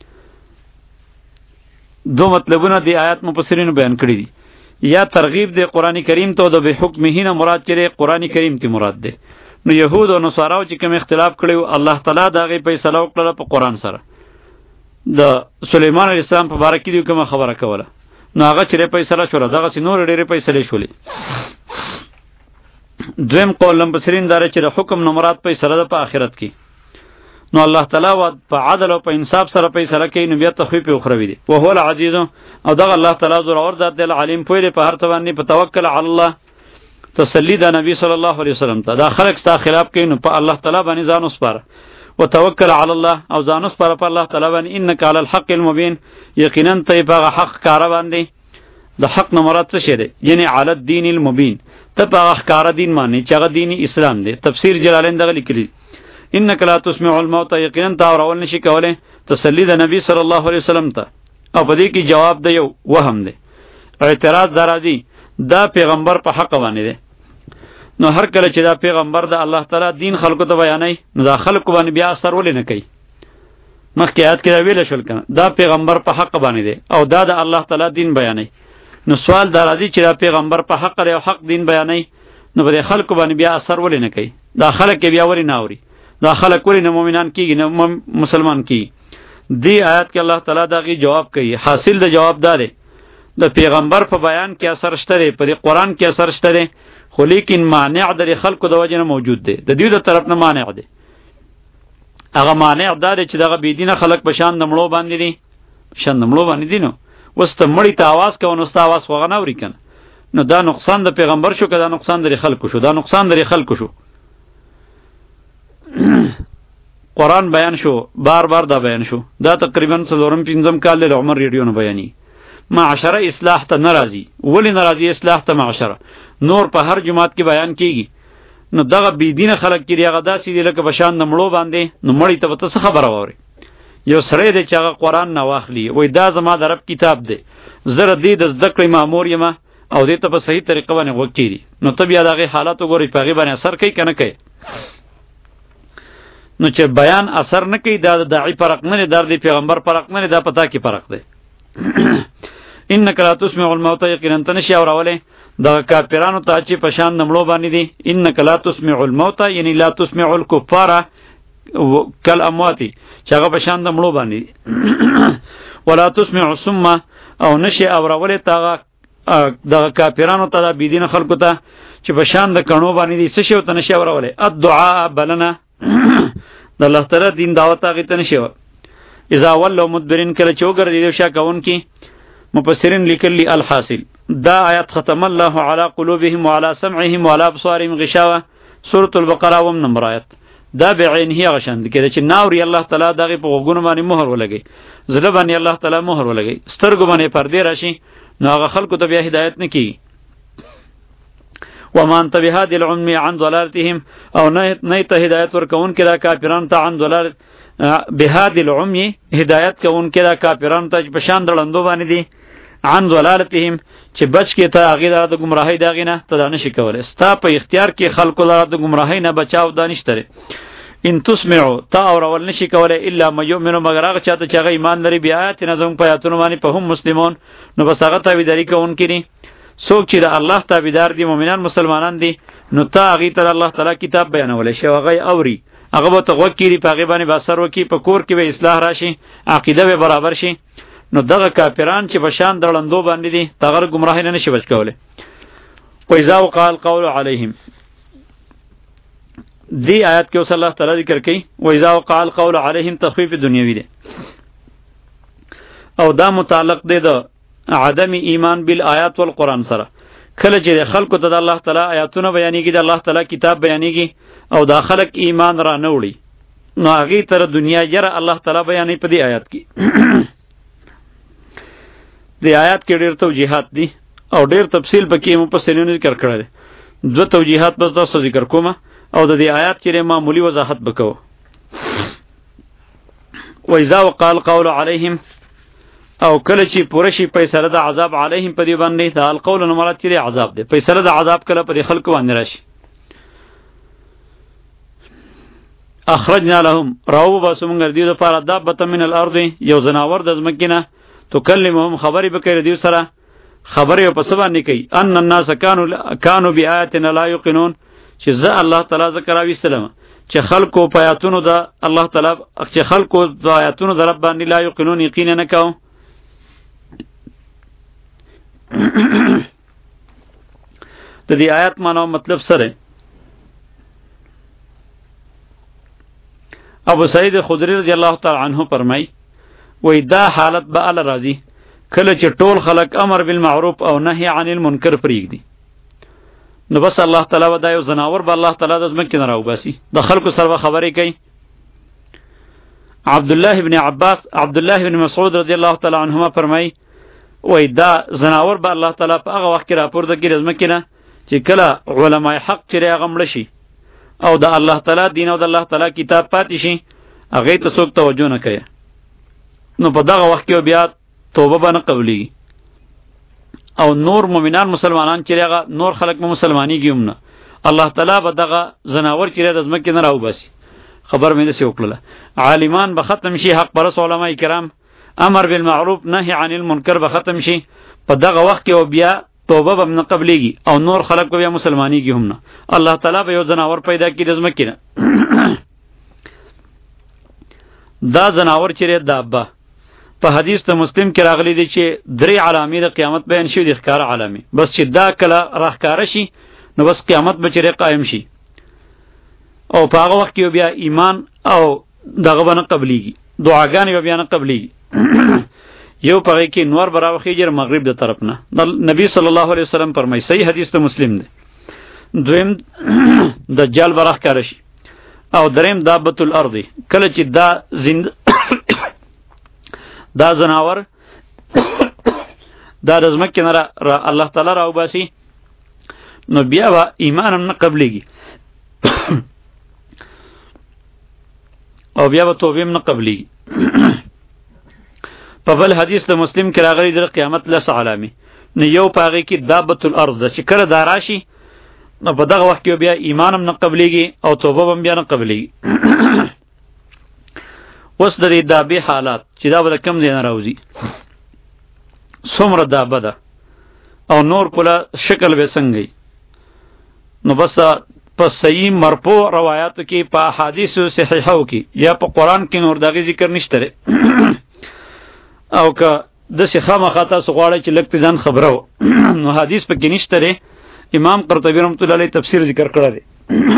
دو مطلبونه دی آیات مفسرین بیان کړی دي یا ترغیب دی قران کریم ته د به حکمه نه مراد چې قران کریم ته مراد دی نو يهود او نصارا چې کوم اختلاف کړي الله تعالی دغه فیصله وکړه په قران سره د سلیمان علیه السلام په باره کې دی کوم خبره کوله نو هغه چې فیصله شوله دغه نور ډېرې فیصله شولې دویم قول لمبسرین داره چې د حکم نه مراد فیصله ده په آخرت کې. نو الله تعالی و په عدل او په انصاف سره فیصله کوي، نو بیا تخفیف اخروی دی. وهو العزیز، او دغه الله تعالی زور اور ذات دی، العلیم پوی دی په هر څه باندې. په توکل علی الله تسلی ده نبی صلی الله علیه وسلم ته. دا خلق ستا خلاف کوي، نو په الله تعالی باندې ځان وسپاره. وتوکل علی الله، او ځان وسپاره په الله تعالی باندې. انک علی الحق المبین، یقینا ته په حق کار باندې. د حق نه مراد څه شی دی؟ یعنی علی الدین المبین، ته په حق کار دین باندې چې هغه دین اسلام دی. تفسیر جلالین دغه لیکلی انک لا تسمع الموت، یقینا ته اورول نشي کولای. تسلی ده نبی صلی الله علیه وسلم ته. او په دې کې جواب دی یو وهم دی، اعتراض درازي دا پیغمبر په حق باندې دی. نو هر کله چې دا پیغمبر د الله تعالی دین خلکو ته بیانای، نو دا خلکو باندې بیا اثر ولې نه کوي؟ مخکې آیات کې دا ویل شول کنه، دا پیغمبر په حق باندې دی او دا د الله تعالی دین بیانای. نو سوال درازي چې دا پیغمبر په حق دی او حق دین بیانای، نو به خلکو باندې بیا اثر ولې نه کوي؟ دا خلک بیا ولې نه اوري؟ دا خلک ولې نه مؤمنان کیږي، نه مسلمان کیږي؟ دی آیات کې الله تعالی دا غي جواب کوي. حاصل د جواب دار د پیغمبر په بیان کې اثر شته، په قرآن کې اثر شته، خو لیکن مانع د خلکو د وجه نه موجود دی، د دوی د طرف نه مانع دی. هغه مانع دا دی چې دغه بيدینه خلک په شان د مړو باندې دي، شان د مړو باندې دي. نو اوس ته مړی ته आवाज کوو، نو ستا आवाज خو نه اوري کنه. نو دا نقصان د پیغمبر شو که دا نقصان د خلکو شو؟ دا نقصان د خلکو شو. قرآن بیان شو، بار بار دا بیان شو. دا تقریبا څلورم پنځم کال د عمر ریډیو نه بیانې. معاشره اصلاح ته ناراضي، ولی ناراضي اصلاح ته معاشره؟ نور په هر جماعت کې بیان کیږي. نو دغه بيدینه خلک کې هغه داسې دي لکه بشان د مړو باندې. نو مړی ته څه خبره ووري؟ یو سره دی چې هغه قرآن نه واخلي، وای دا زما د رب کتاب دی، زه دې د زده کړې مامور یم او دې ته په صحیح طریقه باندې وکړي. نو ته بیا دغه حالات وګورئ، په هغې باندې اثر کوي که نه کوي؟ نو چې بیان اثر نه کوي، دا د داعی فرق نه دی، دا د پیغمبر فرق نه دی، دا پتا کې فرق دی. انک لا تسمع الموت، یقینا ته نشي اورولې د کافرانو ته چې په شان نمړو باندې دي. انک لا تسمع الموت یعنی لا تسمع الكفار کالاموات، چې هغه په شان نمړو باندې دي. ولا تسمع الصم، او نشي اورولې تاغه د کافرانو ته د بيدین خلکو ته چې په شان د کڼو باندې دي. څه شی ته نشي اورولې؟ الدعاء بلنا، د الله تعالی دین دعوت هغه ته نشي. اذا ولوا مدبرین، کله چې وګرځي شا کون کی. مفسرین لیکلی الحاصل دا آیات ختم الله علی قلوبهم وعلى سمعهم وعلى ابصارهم غشاوه، سورۃ البقره وم نمبر آیات. دا بعینه غشند کده چې ناوري الله تعالی دغه په وګونو باندې مهر ولګي، زړه باندې الله تعالی مهر ولګي، سترګو باندې پردې راشي، نو هغه خلکو ته بیا هدایت نه کی. وما انت بهاد العمي عن ضلالتهم، او نه ته هدایت ورکون کړه کافرانو ته عن ضلال بهاد العمي، هدایت کوون کړه کافرانو ته په شان دړندو باندې دي. عن ضلالتهم، چې بچ کې ته هغه د گمراهۍ داغې نه ته دا نشي کولی. ستا په اختیار کې خلکو لاره د گمراهۍ نه بچاو دا نشته. ان تسمعو، تا اورول نشي کولی الا من یؤمنو، مگر هغه چاته چې هغه ایمان لري بیا آیاتنا زموږ په آیاتونو باندې، په هم مسلمون، نو بس هغه تابعداري کوونکي دي. څوک چې د الله تابعدار دي، مؤمنان مسلمانان دي، نو تا هغې ته الله تعالی کتاب بیانولی شي، هغه اوري، هغه به ته غوږ کړي، په هغې باندې به اثر وکړي، په کور کې به اصلاح راشي، عقیده به برابر شي. نو دغه کافران چې په شان دړندو باندې دي، دغه ګمراهۍ نه نشي بچ کولی. وإذا وقع القول عليهم، دی آیات کې اوس الله تعالی ذکر کوي وإذا وقع القول عليهم، تخفیف دنیوي دی، او دا متعلق دی د عدم ایمان بالآیات والقرآن سره. کله چې خلکو ته د الله تعالی آیاتونه بیانېږي، د الله تعالی کتاب بیانېږي، او دا خلک ایمان را نه وړي، نو هغې تر دنیا یره الله تعالی بیانوي په دې آیات کې. د آیات کې ډېر توجیهات دي او ډېر تفصیل پکې مفسرینو ذکر کړی دی. دوه توجیهات بس تاسو ذکر کوم او د دې آیات چې معمولی وضاحت وکړو. وإذا وقع القول عليهم، او کله چې پوره شي فیصله د عذاب علیهم په دې باندې، دا القول نه مراد چې عذاب دی. فیصله د عذاب کله په دې خلکو باندې راشي. اخرجنا لهم، راو باسو مونږ دې لپاره دابة من الارض، یو زناور د ځمکې نه، تکلمهم، خبرې به کوي دې سره، خبرې په څه باندې کوي؟ ان الناس كانوا كانوا بآياتنا لا يوقنون، چې زه الله تعالی ذکر راوستلم چې خلکو په آیاتونو د الله تعالی، چې خلکو د آیاتونو د رب باندې لا یوقنون، یقین نه کوي. د دې آیات معنا مطلب سره ابو سعید خدری رضی الله تعالی عنہ فرمای وای دا حالت به ال راضی کله چې ټول خلق امر بالمعروف او نهی عن المنکر پریږدي نو بس الله تعالی ودا یو زناور به الله تعالی د زمکه نه راوباسي د خلکو سره خبرې کوي. عبد الله ابن عباس عبد الله ابن مسعود رضی الله تعالی عنهما فرمای وای دا زناور به الله تعالی په هغه وخت کې راپورته کوي د زمکه نه چې کله علماء حق چې هغه مړ شي او د الله تعالی دین او د الله تعالی کتاب پاتې شي هغه ته څوک توجه نه کوي نو په دغه وخت کې بیا توبه باندې قبلي او نور مؤمنان مسلمانان چې هغه نور خلق مو مسلمانی کیوم نه الله تعالی به دغه زناور چې د زمکه نه راو باسي. خبر مې نسی وکړه عالمان به ختم شي حق پرس علماء کرام امر بالمعروف نهی عن المنکر به ختم شي په دغه وخت کې بیا توبه به نه قبليږي او نور خلق به مسلمانی کیوم نه الله تعالی به یو زناور پیدا کړي د زمکه نه دا زناور چې دابه په حدیث ته مسلم کې راغلی دی چې درې علامې د قیامت بیان شوي دي ښکاره علامې بس چې دا کله راښکاره شي نو بس قیامت به چیرې قایم شي او په هغه وخت کې بیا ایمان او دغه به نه قبلیږي دعاګانې به بیا نه قبلیږي یو په هغې کې نور به راوخیږي مغرب د طرف نه نبی صلی الله علیه وسلم فرمایي صحیح حدیث ته مسلم دی دویم دجال به راښکاره شي او دریم دابة الارض کله چې دا زنده دا زناور دا رزمک کې نه را الله تعالی راو باسي نو بیا به ایمان هم نه قبلیږي او بیا به توبه هم نه قبلیږي. په بل حدیث د مسلم کې راغلی د قیامت لس علامې نو یو په هغې کې دابة الارض چې کله دا راشي نو په دغه وخت کې بیا ایمان هم نه قبلیږي او توبه هم بیا نه قبلیږي. اوس د دې دابې حالات چې دا به د کم ځای نه راوځي څومره دابه ده او نور کله شکل به څنګه نو بس په صحیح مرفوع روایاتو کې په احادیثو صحیحو کې یا په قرآن کې نور دغه ذکر نشته او که داسې خامخا تاسو غواړئ چې لږ ځان خبره و نو حدیث پکې نشته. امام قرطبي رحمت الله علیه تفسیر ذکر کړی دی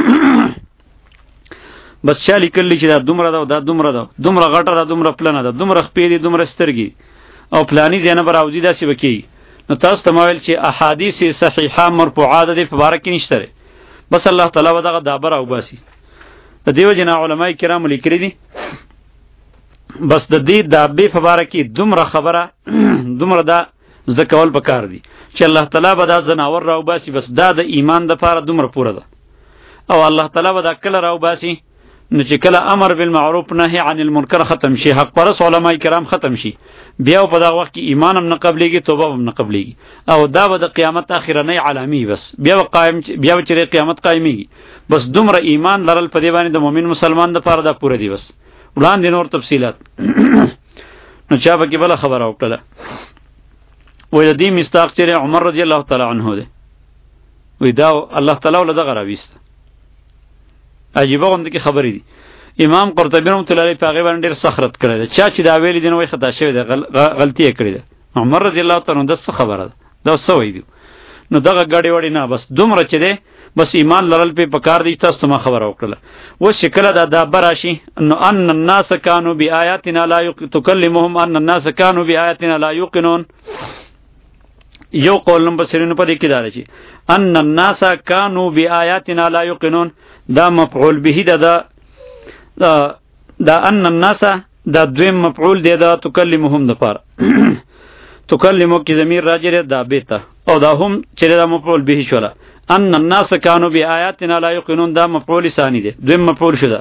بس چا لیکلی چې دا دومره ده دا دومره ده دومره غټه ده دومره پلنه ده دومره خپې دي دومره سترګې او پلاني ځای نه به راوځي داسې به کېږي نو تاسو ته ما ویل چې احادیث صحیحه مرفوعه د دې په باره کې نشته دی بس الله تعالی به دغه دابه راوباسي. د دې وجې نه علماء کرامو لیکلي دي بس د دې دابې په باره کې دومره خبره دومره دا زده کول پکار دي چې الله تعالی به دا زناور راوباسي بس دا د ایمان دپاره دومره پوره ده او الله تعالی به دا کله راوباسي نو چې کله امر بالمعروف نهی عن المنکر ختم شي حق پرس علماء کرام ختم شي بیا په دغه وخت کې ایمان هم نه قبلیږي توبه هم نه قبلیږي او دا به د قیامت اخرنۍ علامې بس بیا به قایم بیا به چې قیامت قایمیږي بس دومره ایمان لرل په دې باندې د مؤمن مسلمان دپاره دا پوره دي بس وړاندې نور تفصیلات نو چا پکې بله خبره وکړله وایي د دې مصداق چې عمر رضی الله تعالی عنه دی وایي دا الله تعالی له دغه راویسته عجیبه غوندې کې خبرې دي. امام قرطبي رحمت الله علیه په هغې باندې ډېر سخت رد کړی دی چا چې دا ویلي دي نو وایي خطا شوی دی غلطي یې کړې ده. عمر رضی الله تعالی عنه دا څه خبره ده دا څه وایي دي نو دغه ګډې وړې نه بس دومره چې دی بس ایمان لرل پې پکار دی تاسو ته ما خبره وکړله. اوس چې کله دا دابه راشي نو ان الناس کانوا بآیاتنا لا تکلمهم ان الناس کانوا بآیاتنا لا یوقنون یو قول مفسرینو په دې کې دا دی چې ان الناس کانوا بآیاتنا لا یوقنون دا مفعول به ده دا دا ان الناس دا دویم مفعول دی دا تکلمهم د پاره تکلمو کی ضمیر راجع دی دا بیت او دا هم چې دا مفعول به شولا ان الناس کانوا بآیاتنا لا یوقنون دا مفعول ثانی دی دویم مفعول شده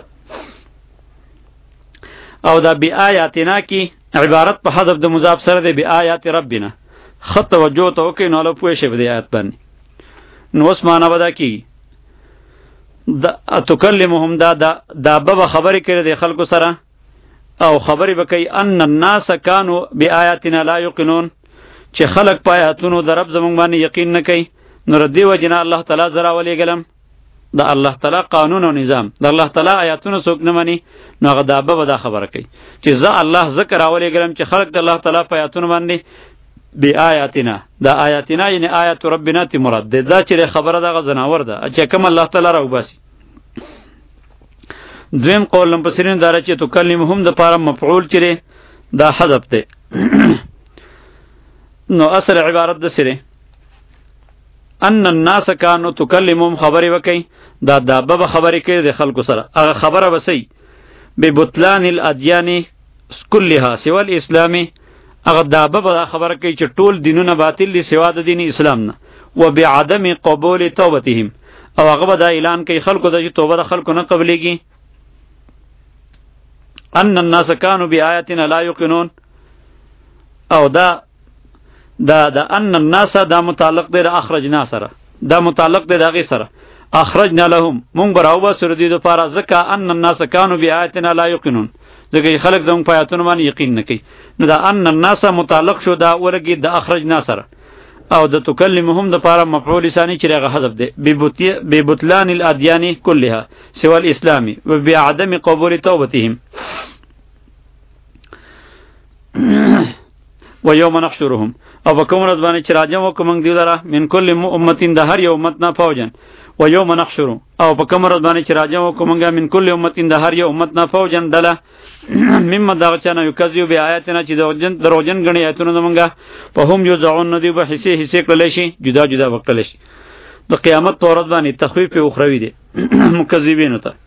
او دا بآیاتنا کی عبارت په حذف د مضاف سره دی بآیات ربنا خط توجه ته وکړئ نو له پوه شئ په دې آیت باندې نو اوس معنا به دا کېږي دا تکلمهم دا دا دا به خبرې کړي د خلکو سره او خبرې به کوي ان الناس کانوا بآیاتنا لا یوقنون چې خلق په آیاتونو د رب زمونږ باندې یقین نه کوي نو ردی وجه نه الله تعالی زه راولېږلم د الله تعالی قانون او نظام د الله تعالی آیاتونه څوک نه مني نو هغه دا به دا خبره کوي چې زه الله ذکر راولېږلم چې خلق د الله تعالی په آیاتونو باندې بآیاتنا دا آیاتنا یعنی آیات ربنا تی مراد ده دا چې خبره دغه زناور ده چې کوم الله تعالی راوباسي دویم قول مفسرین داره چې تکلمهم د پاره مفعول چره دا حذف ده. نو اصل عبارت د سره ان الناس كانوا تکلمهم خبري وکي دا دابه خبري کوي د خلکو سره هغه خبره وسی ببطلان الاديان كلها سوى الاسلام هغه دابه خبره کوي چې ټول دینونه باطل دي سوا د دین اسلام نه وبعدم قبول توبتهم او هغه دا اعلان کوي خلکو ته چې توبه د خلکو نه قبليږي. ان الناس كانوا بآياتنا لا يوقنون او دا دا دا ان الناس دا متعلق دی اخرجنا سره دا متعلق دی دغه سره اخرجنا لهم مونږ براو به سره دي د پاره ځکه ان الناس كانوا بآياتنا لا يوقنون ځکه خلک زموږ په آیاتونو باندې یقین نه کوي. نو دا ان الناس متعلق شو دا ورګي د اخرجنا سره او د تکلمهم د پاره مفعول ثانی چې هغه حذف دی ببطلان الاديان كلها سوى الاسلام وبعدم قبول توبتهم. و یوم نحشرهم او بکوم رضوانی چې راجم وکوم دی لره من کل امتین د هر یو امت نه فوجن و یوم نحشر او بکوم رضوانی چې راجم وکوم من کل امتین د هر یو امت نه فوجن دله مم دغه چانه یو کذیو بی آیاتنا چې دروژن دروژن غنی آیاتونه زمونږه په هم یو ځعون ندی به حصے حصے کړل شي جدا جدا وکړل شي د قیامت پر ورځ باندې تخفیف اخروی دی مکذبین ته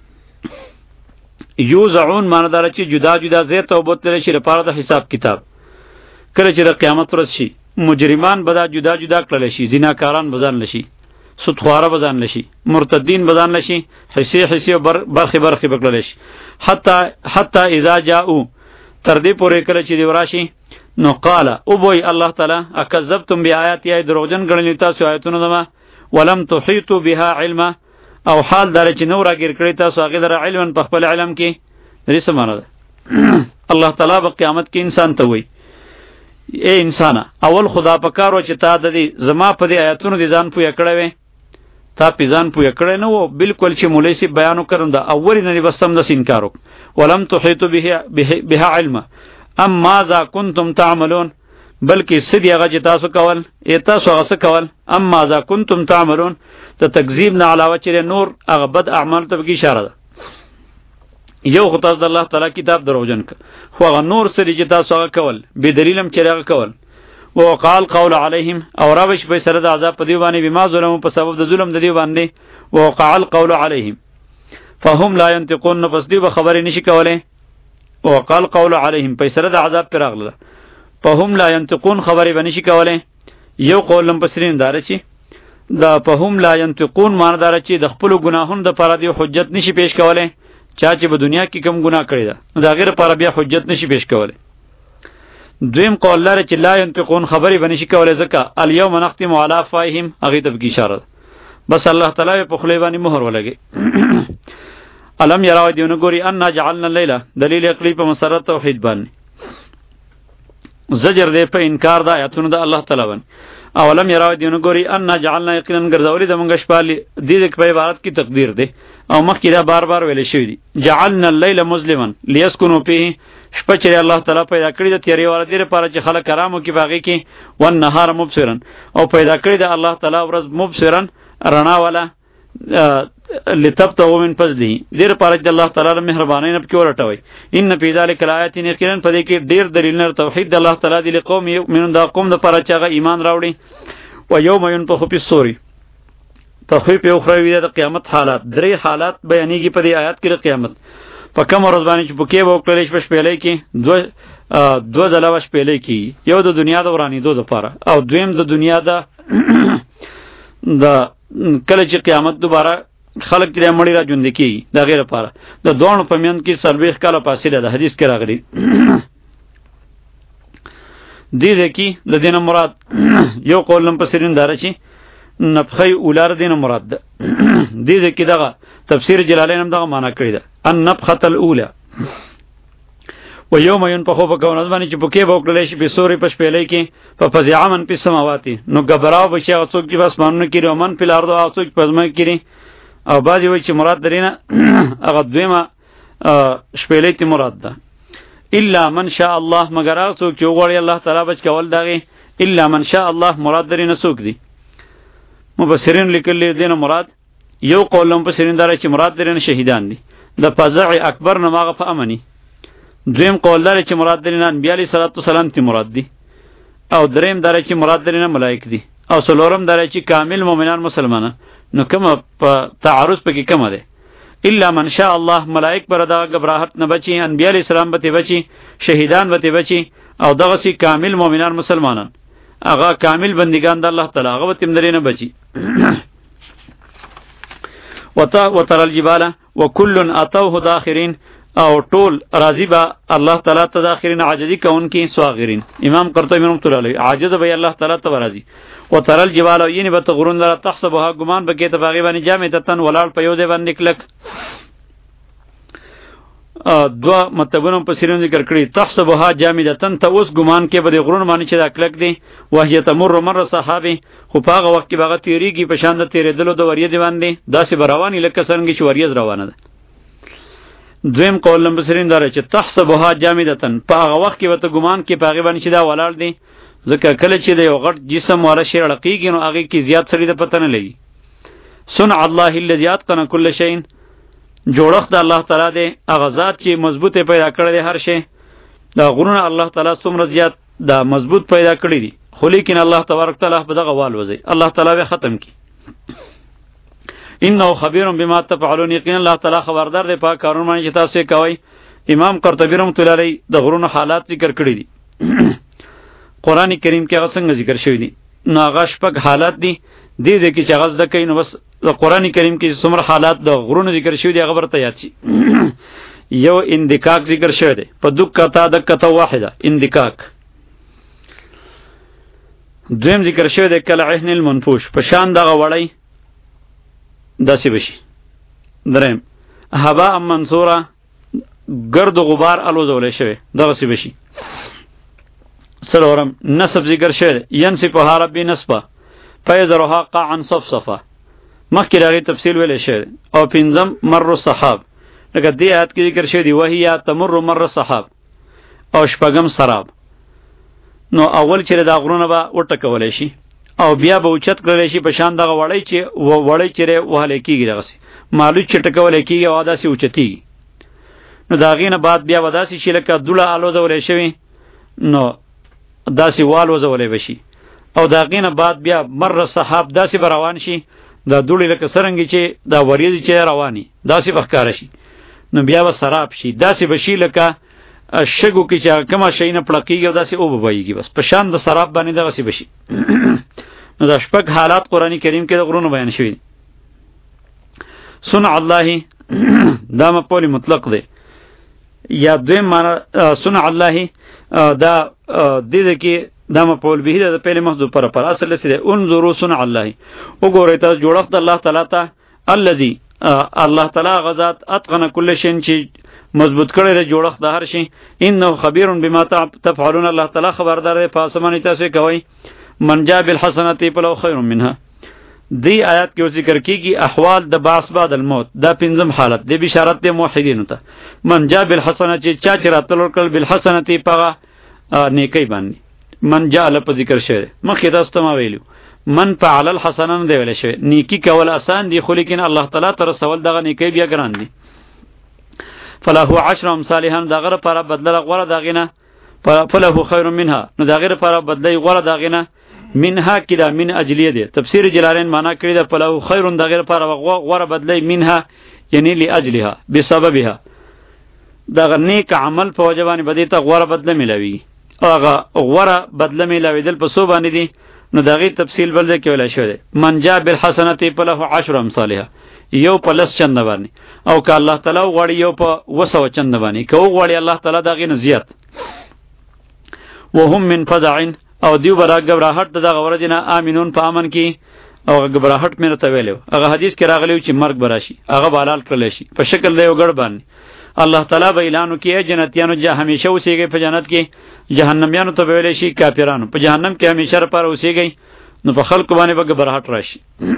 یو ځعون معنی دار چې جدا جدا زه توبت لري شي لپاره د حساب کتاب کله چې د قیامت ورځ شي مجرمان به دا جدا جدا کړل شي زناکاران بزان لشي سودخواره بزان لشي مرتدین بزان لشي حصے حصے برخه برخه بکړل شي حتی حتی اذا جاءوا تر دې پورې کله چې دی وراشي نو قال او بوي الله تعالی اکذبتم بیااتی ای دروغجن غړنی تاسو آیتونه دما ولم تحیطوا بها علما او حال دار چې نو راګر کړی تاسو هغه در علم په خپل علم کې لري سمانه الله تعالی په قیامت کې انسان ته وای اے انسان اول خدا پکارو چې تا د دې زما په دې آیتونو دي ځان پوی کړو تا پیزان پوی کړی نه وو بالکل چې مولوی سی بیانو کړم دا اول نه بسم د انکارو ولم تحیطوا به بها علما ام ماذا کنتم تعملون بلکې سدی هغه چې تاسو کول ای تاسو هغه کول ام ماذا کنتم تعملون ته تکذیب نه علاوه چې نور هغه بد اعمال ته کی اشاره ده. یو خدای د الله تعالی کتاب دروژن ک خو هغه نور سری چې تاسو هغه کول به دلیلم چې هغه کول وقال قول عليهم او راوش به سره د عذاب په دی باندې بما ظلم په سبب د ظلم د دی باندې وقع القول عليهم فهم لا ينطقون پس دی به خبرې نشي کوله وقال قول عليهم په سره د عذاب پر اغله فهم لا ينطقون خبرې به نشي کوله. یو قول لم پسرین دار چی دا فهم لا ينطقون معنی دار چی د خپل ګناهونو د پر دی حجت نشي پیش کوله چا چې په دنیا کې کم ګناه کړی دا دا غیر پر بیا حجت نشي پیش کوله. دویم قول لري چې لا ينطقون خبري بنشي کولای زکه اليوم نختم على افواههم هغه ته کی اشاره بس الله تعالی په خلی باندې مهر ولګي. الم يروا دیونه ګوري ان جعلنا الليل دلیل عقلی په مسرت توحید باندې زجر دی په انکار د آیاتونو د الله تعالی باندې. اولم يروا دیونه ګوري ان جعلنا یقینا ګرځولې د منګ شپالي د دې په عبارت کی تقدیر دی او مخکې دا بار بار ویل شوی دی جعلنا الليل مظلما ليسكنوا فيه شپه چې الله تعالی پیدا کړی د تیری ور دې لپاره چې خلک کرامو کې باغی کې ون نهار مبصرا او پیدا کړی د الله تعالی ورځ مبصرا رڼا والا لتبتغوا من فضله دې لپاره چې الله تعالی مهرباني نه پکې ورټوي ان فی ذلک الایات یقینا په دې کې ډیر دلیلونه توحید د الله تعالی دی لقوم یؤمنون دا قوم د لپاره چې هغه ایمان راوړي و یوم ينفخ فی الصور تخفیف اخروی د قیامت حالات درې حالات بیانېږي په دې آیات کې د قیامت په کوم ورځ باندې چې پکې به وکړل شي شپېلې کې دو دو ځله شپېلې کې یو د دنیا د ورانی دو لپاره او دویم د دنیا د د کله چې قیامت دوباره خلق دې مړی را ژوند کی دا غیر لپاره د دوه په میند کې سلويخ کاله فاصله ده حدیث کې راغلی دې دې کې د دینه مراد یو قول لم پسرین دار شي نفخی اولار دینه مراد ده دې دې کې دغه تفسیر جلالین هم دغه معنا کړی ده ان نفخه الاولى و یوم ينفخ فکون ازمانی چې پکې به وکړل شي په سورې پښ پیلې کې په فزع من په سماواتی نو غبراو بشي او څوک چې بس مانونه کړي او من په لارو او څوک په ځمکه کړي او بعضی وایي چې مراد درینه هغه دویمه شپېلې ته مراد ده الا من شاء الله مگر هغه څوک چې وغواړي الله تعالی بچ کول دغه الا من شاء الله مراد درینه څوک دي مفسرین لیکلي دینه مراد یو قول مفسرین دار چې مراد درینه شهیدان دي د فزع اکبر نه ماغه په امني. دویم قول دار چې مراد دي نه انبیاء علیه السلام تی مراد دي، او دریم دار چې مراد دي نه ملائک دي، او څلورم دار چې کامل مؤمنان مسلمانان. نو کوم په تعارض پکې کوم ده؟ الا من شاء الله، ملائک پر دا غبراهت نه بچي، انبیاء علیه السلام به بچي، شهیدان به بچي، او دغه سي کامل مؤمنان مسلمانان هغه کامل بندگان د الله تعالی هغه تیم درې نه بچي. وتا وتر الجبال وكل اتوه داخرين، او ټول راضی با الله تعالی ته داخرین عاجزی کونکي صاغرین. امام قرطبی رحمۃ اللہ علیہ عاجز به الله تعالی ته راضی. وتر الجبال یعنی به غرون لا تحسبها گمان به کې ته باغی باندې جامدتن ولال په یو ځای باندې کلک. دوا مطلبونه په سیرون ذکر کړی. تحسبها جامدتن ته اوس ګمان کې به غرون باندې چې دا کلک دی، وهي تمر مر صحابه، خو په هغه وخت کې باغ تیریږي په شان د تیرېدلو د وریه دی باندې داسې بروانی لکه څنګه چې وریه روانه ده. دویم قول لمبسرین داره چې تحسبها جامدتن، په هغه وخت کې وته ګمان کې پاغي باندې چې دا ولاړ دی، ځکه کله چې د یو غټ جسم ولا شی رقیږي نو هغه کې زیات سړي د پته نه لګي. صنع الله الذي اتقن كل شيء، جوړښت د الله تعالی دی، هغه ذات چې مضبوطه پیدا کړی دی هر شی. دا غرونه الله تعالی څومره زیات دا مضبوط پیدا کړی دي، خو لیکن الله تبارک تعالی په دغه وال وځي، الله تعالی به ختم کی. انه خبیر بما تفعلون، یقینا الله تعالی خبردار دی په کارونو باندې چې تاسو کوي. امام قرطبی رحمۃ اللہ علیہ د غرونو حالات ذکر کړی دي. قران کریم کې هغه څنګه ذکر شوی دي؟ نو هغه شپږ حالات دي. دې دې کې چې هغه د کین بس قران کریم کې څومره حالات د غرونو ذکر شوی دي هغه ورته یاد شي. یو اندکاک ذکر شوی دی په دکتا دکتا واحده اندکاک. دویم ذکر شوی دی کله عهن المنفوش، په شان دغه وړی داسې بشي. دریم هوا منصوره، گرد و غبار الوزولی شوی دغسی بشی. سلورم نصب ذکر شوی ینصفها ربی نصبا فیذرها قاعا صفصفا، مخکې دغې تفصیل ویلی شوی. او پنځم مر الصحاب، لکه دې آیات کې ذکر شوی دی وهي تمر مر الصحاب. او شپږم سراب. نو اول چې دا غرونه به وټکولی شي او بیا به اوچت کړلی شي په شان دغه وړی چې وړی چې وهلی کېږي دغسې مالوچ چې ټکولی کېږي او داسې اوچتېږي. نو د هغې نه بعد بیا به داسې شي لکه دوړه الوځولی شوي نو داسې والوځولی به شي. او د هغې نه بعد بیا مر صحاب داسې به روان شي، دا دوړې لکه څرنګې چې دا وریځې چې رواني داسې به ښکاره شي. نو بیا به سراب شي، داسې به شي لکه شګو کې چې کومه شی نه پړقېږي او داسې اوبه بهیږي، بس په شان د سراب باندې دغسې به شي. نو دا شپږ حالات قرآن کریم کې د غرونو بیان شوي. صنع الله دا مفعول مطلق دی. یا دویم معنا صنع الله دا دې کې دا مفعول به د پهل محذوف پر پر اصل سره انظروا صنع الله، وګورئ تاسو جوړښت الله تعالی ته الذي الله تعالی غزاد اتقن كل شيء چې مضبوط کړی دی جوړښت د هر شي. انه خبیر بما تفعلون، الله تعالی خبردار دی په اسمانه تاسو کوي. من جاء بالحسنات فله خير منها، دی آیات کې ذکر کیږي احوال د بعث بعد الموت، دا پنځم حالت دی بشارت دی موحدینو ته. من جاء بالحسنات چې چا چې راتلل کړ بالحسنات په نیکی باندې، من جاء لپاره ذکر شوی مخکې تاسو ته ما ویلو من فعل الحسنه دی ویل شوی. نیکی کول آسان دی خو لیکن الله تعالی ته رسول دغه نیکی بیا ګران دی. فله عشر امثالها، دا غره پر بدل غره داغینه فله خير منها، نو دا غره پر بدلی غره داغینه منها کدا من اجلیه دی. تفسیر جلالین معنا کړی دا فله خير دا غره پر غره بدلی منها یعنی لاجلها بسببها، دا نیک عمل په وجبانی بدی ته غره بدله ملوي. هغه غره بدله ملوي دل په سو باندې دی. نو دغه تفصیل بل دی کې ولا شو دی من جاء بالحسنه فله عشر امثالها، یو په لس چند باندې، او که الله تعالی غواړي یو په وسو چند باندې، که غواړي الله تعالی دغه نه زیات. وهم من فزع، او دیو برا غبراهټ دغه ورجنه امنون په امن کې، او غبراهټ مې ته ویلو هغه حدیث کې راغلی چې مرګ براشي هغه بالال کړل شي په شکل دی وګړ باندې. الله تعالی به اعلان کوي جنتیانو جه همیشه اوسېږي په جنت کې، جهنميانو ته ویل شي کافرانو په جهنم کې همیشه پر اوسېږي. نو په خلق باندې به غبراهټ راشي.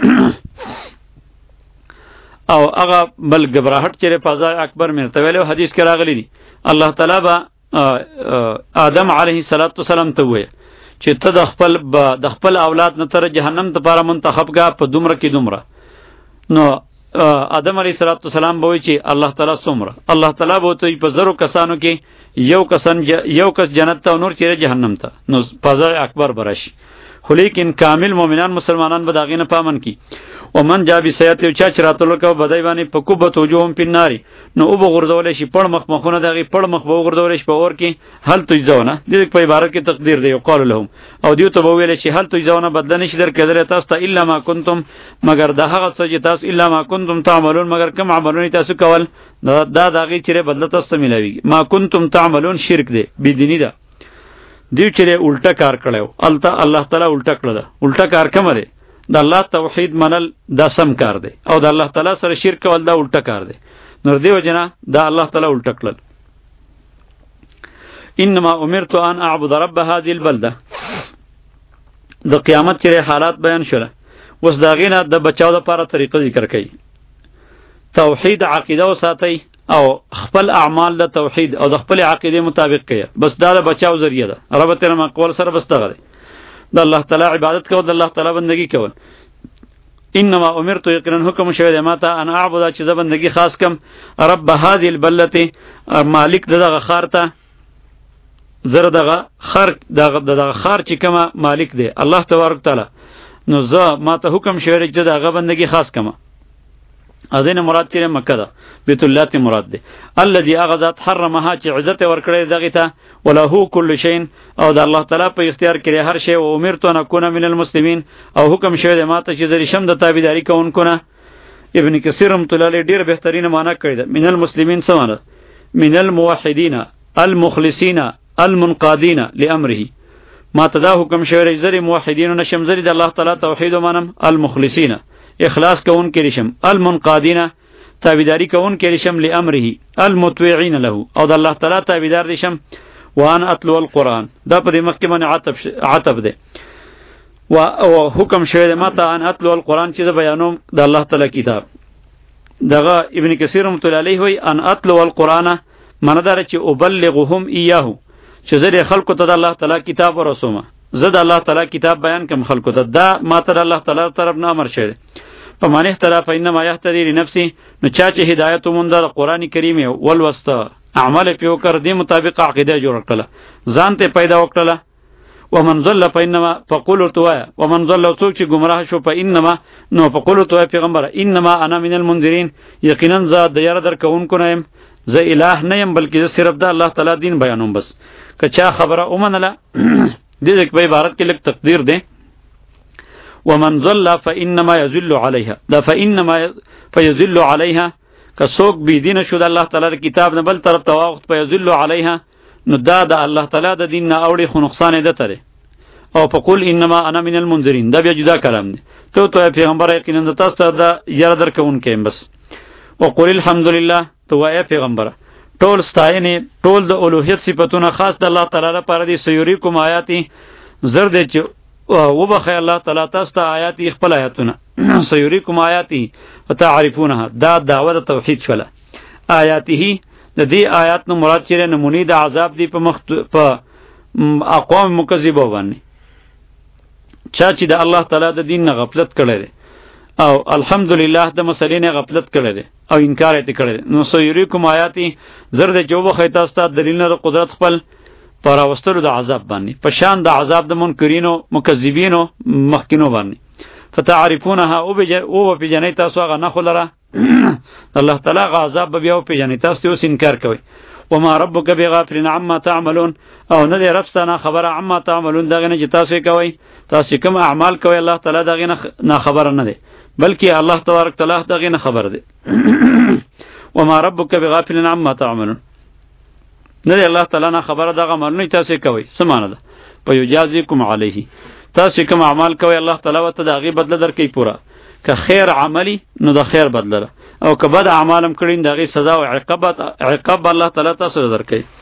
او هغه بل غبراهټ چې فضا اکبر مې ته ویلو حدیث کې راغلی دی. الله تعالی به آدم علیه السلام ته وایي چې ته د خپل د خپل اولاد نه تر جهنم ته لپاره منتخب کا په دومره کې دومره. نو آدم علیه السلام به وایي چې الله تعالی څومره، الله تعالی به ورته په زرو کسانو کې یو کسان یو کس جنت ته او نور چیرې جهنم ته، نو فضای اکبر برشي. خو لیکن کامل مؤمنان مسلمانان به د هغې نه پامن کی. ومن جا بسیئت، یو چا چې راتلو کوه بدی باندې په کبت وجوههم فی النار، نو او به غورځولی شي پړ مخ مخونه د هغې پړ مخ به وغورځولی شي په اور کې. هل تجزونه، دې په عبارت کې تقدیر دی، یقال لهم، او دیو ته به وویلی شي هل تجزونه، بدله نشي درکېدلی تاسو ته الا ما کنتم، مګر د هغه څه چې تاسو الا ما کنتم تعملون، مګر کوم عملونه تاسو کول دا د هغې چیرې بدله تاسو ته میلاویږي. ما کنتم تعملون شرک دی، بېدیني ده. دیو چیرې الټه کار کړی و، الته الله تعالی الټه کړه ده. الټه کار کومه دی؟ د الله توحید منل دا سم کار دی، او د الله تعالی سره شرک کول دا الټه کار دی. نو دې وجه نه دا الله تعالی الټه کړل. انما امرت ان اعبد رب هذه البلده، د قیامت چیرې حالات بیان شوله. اوس د هغې نه د بچاو دپاره طریقه ذکر کوي. توحید عقیده وساتئ او خپل اعمال د توحید او د خپل عقیده مطابق کړئ، بس دا د بچاو ذریعہ ده. رب تیرا مقول سره بس دغه دی، د الله تعالی عبادت کول، د الله تعالی بندگی کول. انما امرت، یقینا حکم شوی دی ماته ان اعبد، چې زه بندگی خاص کم رب هذه البلته، مالک دغه خار ته، زره دغه خر دغه دغه خار چې کومه مالک دی الله تبارک تعالی، نو زه ماته حکم شوی دی چې دغه بندگی خاص کما. اذن مراد چې مکه ده، بیت الله ته مراد ده. الذي اغذت حرمها، چې عزت ورکړی دغه ته، وله كل شيء، او د الله تعالی په اختیار کې هر شی. او امرت ان اكون من المسلمين، او حکم شوی دی ماته چې زری شم د تابعداري کوونکو نه. ابن کثیر رحمۃ اللہ علیہ ډیر بهترینه معنی کړی ده. من المسلمین سمانه من الموحدین المخلصین المنقادین لامره، ما ته دا حکم شوی دی زری موحدین نشم، زری د الله تعالی توحید ومنم، المخلصین اخلاص کون کې رشم، المنقادین تابعداری کون کې رشم، لامره المطیعین له، او د الله تعالی تابعدار رشم. وان اتلو القرآن، دا په دې مخکې باندې عطف عطف ده. او حکم شوی دی ماته ان اتلو القرآن، چې زه بیانوم د الله تعالی کتاب. دغه ابن کثیر رحمۃ اللہ علیہ وی ان اتلو القرآن معنی دار چې ابلغهم ایاه، چې زه د خلکو ته د الله تعالی کتاب ورسومه، زه د الله تعالی کتاب بیان کوم خلکو ته. دا ماته د الله تعالی طرف نه امر شوی دی. په معنی اختلاف انما یهتدی لنفسه، نو چا چې هدایت وموند د قرآن کریم ولوسته، اعمال پیو کړ، دې مطابق عقیده جوړ کړله، ځان ته پیدا وکړله. ومن ضل فانما فقولوا توایا، ومن ضل څوک چې گمراه شو فانما، نو فقولوا توایا پیغمبر انما انا من المنذرین، یقینا زه د یاره درکوونکو نه یم، زه الہ نه یم، بلکې زه صرف د الله تعالی دین بیانوم. بس که چا خبره ومنله دې ځکه په عبارت کې لږ تقدیر دی. ومن ضل فانما يذل عليها، دا فانما فيذل عليها، که څوک بی دین شو د الله تعالی کتاب نه بل طرف ته واغت فيذل عليها، نو دا د الله تعالی د دین نه اوړي خو نقصان یې ده. او فقل انما انا من المنذرین، دا بیا جدا کلام دی. ته ته پیغمبر یقینا تاسو ته دا یاره درکوونکی یم. بس وقل الحمدلله، تو وایه پیغمبر ټول ستاینې، ټول د الوهیت صفاتونه خاص د الله تعالی لپاره دي. سیوریکم آیاتی، زر دې چې وبخی الله تعالی تاسو ته آیاتی، خپل آیاتونه. سیوریکم آیاتی فتعرفونها، دا دعوه د توحید شوله. آیاته، د دې آیات نو مراد چې نمونې د عذاب دی په مخ په اقوام مکذبه باندې، چا چې د الله تعالی د دین نه غفلت کړی دی او الحمدلله د مسلې نه غفلت کړی دی او انکار یې کړی دی. نو سیوریکم آیاتی، زر دې چې وبخی تاسو ته دلیلونه د قدرت خپل پر راوستلو د عذاب باندې، په شان د عذاب د منکرینو مکذبینو مخکینو باندې. فتعرفونها، او په جنې تاسو هغه نه خلره الله تعالی غ عذاب به بیا په جنې تاسو اوس انکار کوي. وما ربک بغافل عما تعملون، او نه دې رب ستانه خبره عما تعملون، دغه نه چې تاسو کوي، تاسو کوم اعمال کوي الله تعالی دغه نه خبر نه دی، بلکې الله تبارک تعالی دغه نه خبر دی. وما ربک بغافل عما تعملون، نه دی الله تعالی نه خبره دغه مرنه تاسو کوي. سمانه ده په یجازیکم علیه، تاسو کوم اعمال کوي الله تعالی وته دغه بدله درکې پورا. که خیر عملی نو د خیر بدله، او که بد اعمالم کړین دغه سزا او عقاب عقاب الله تعالی تاسو درکې.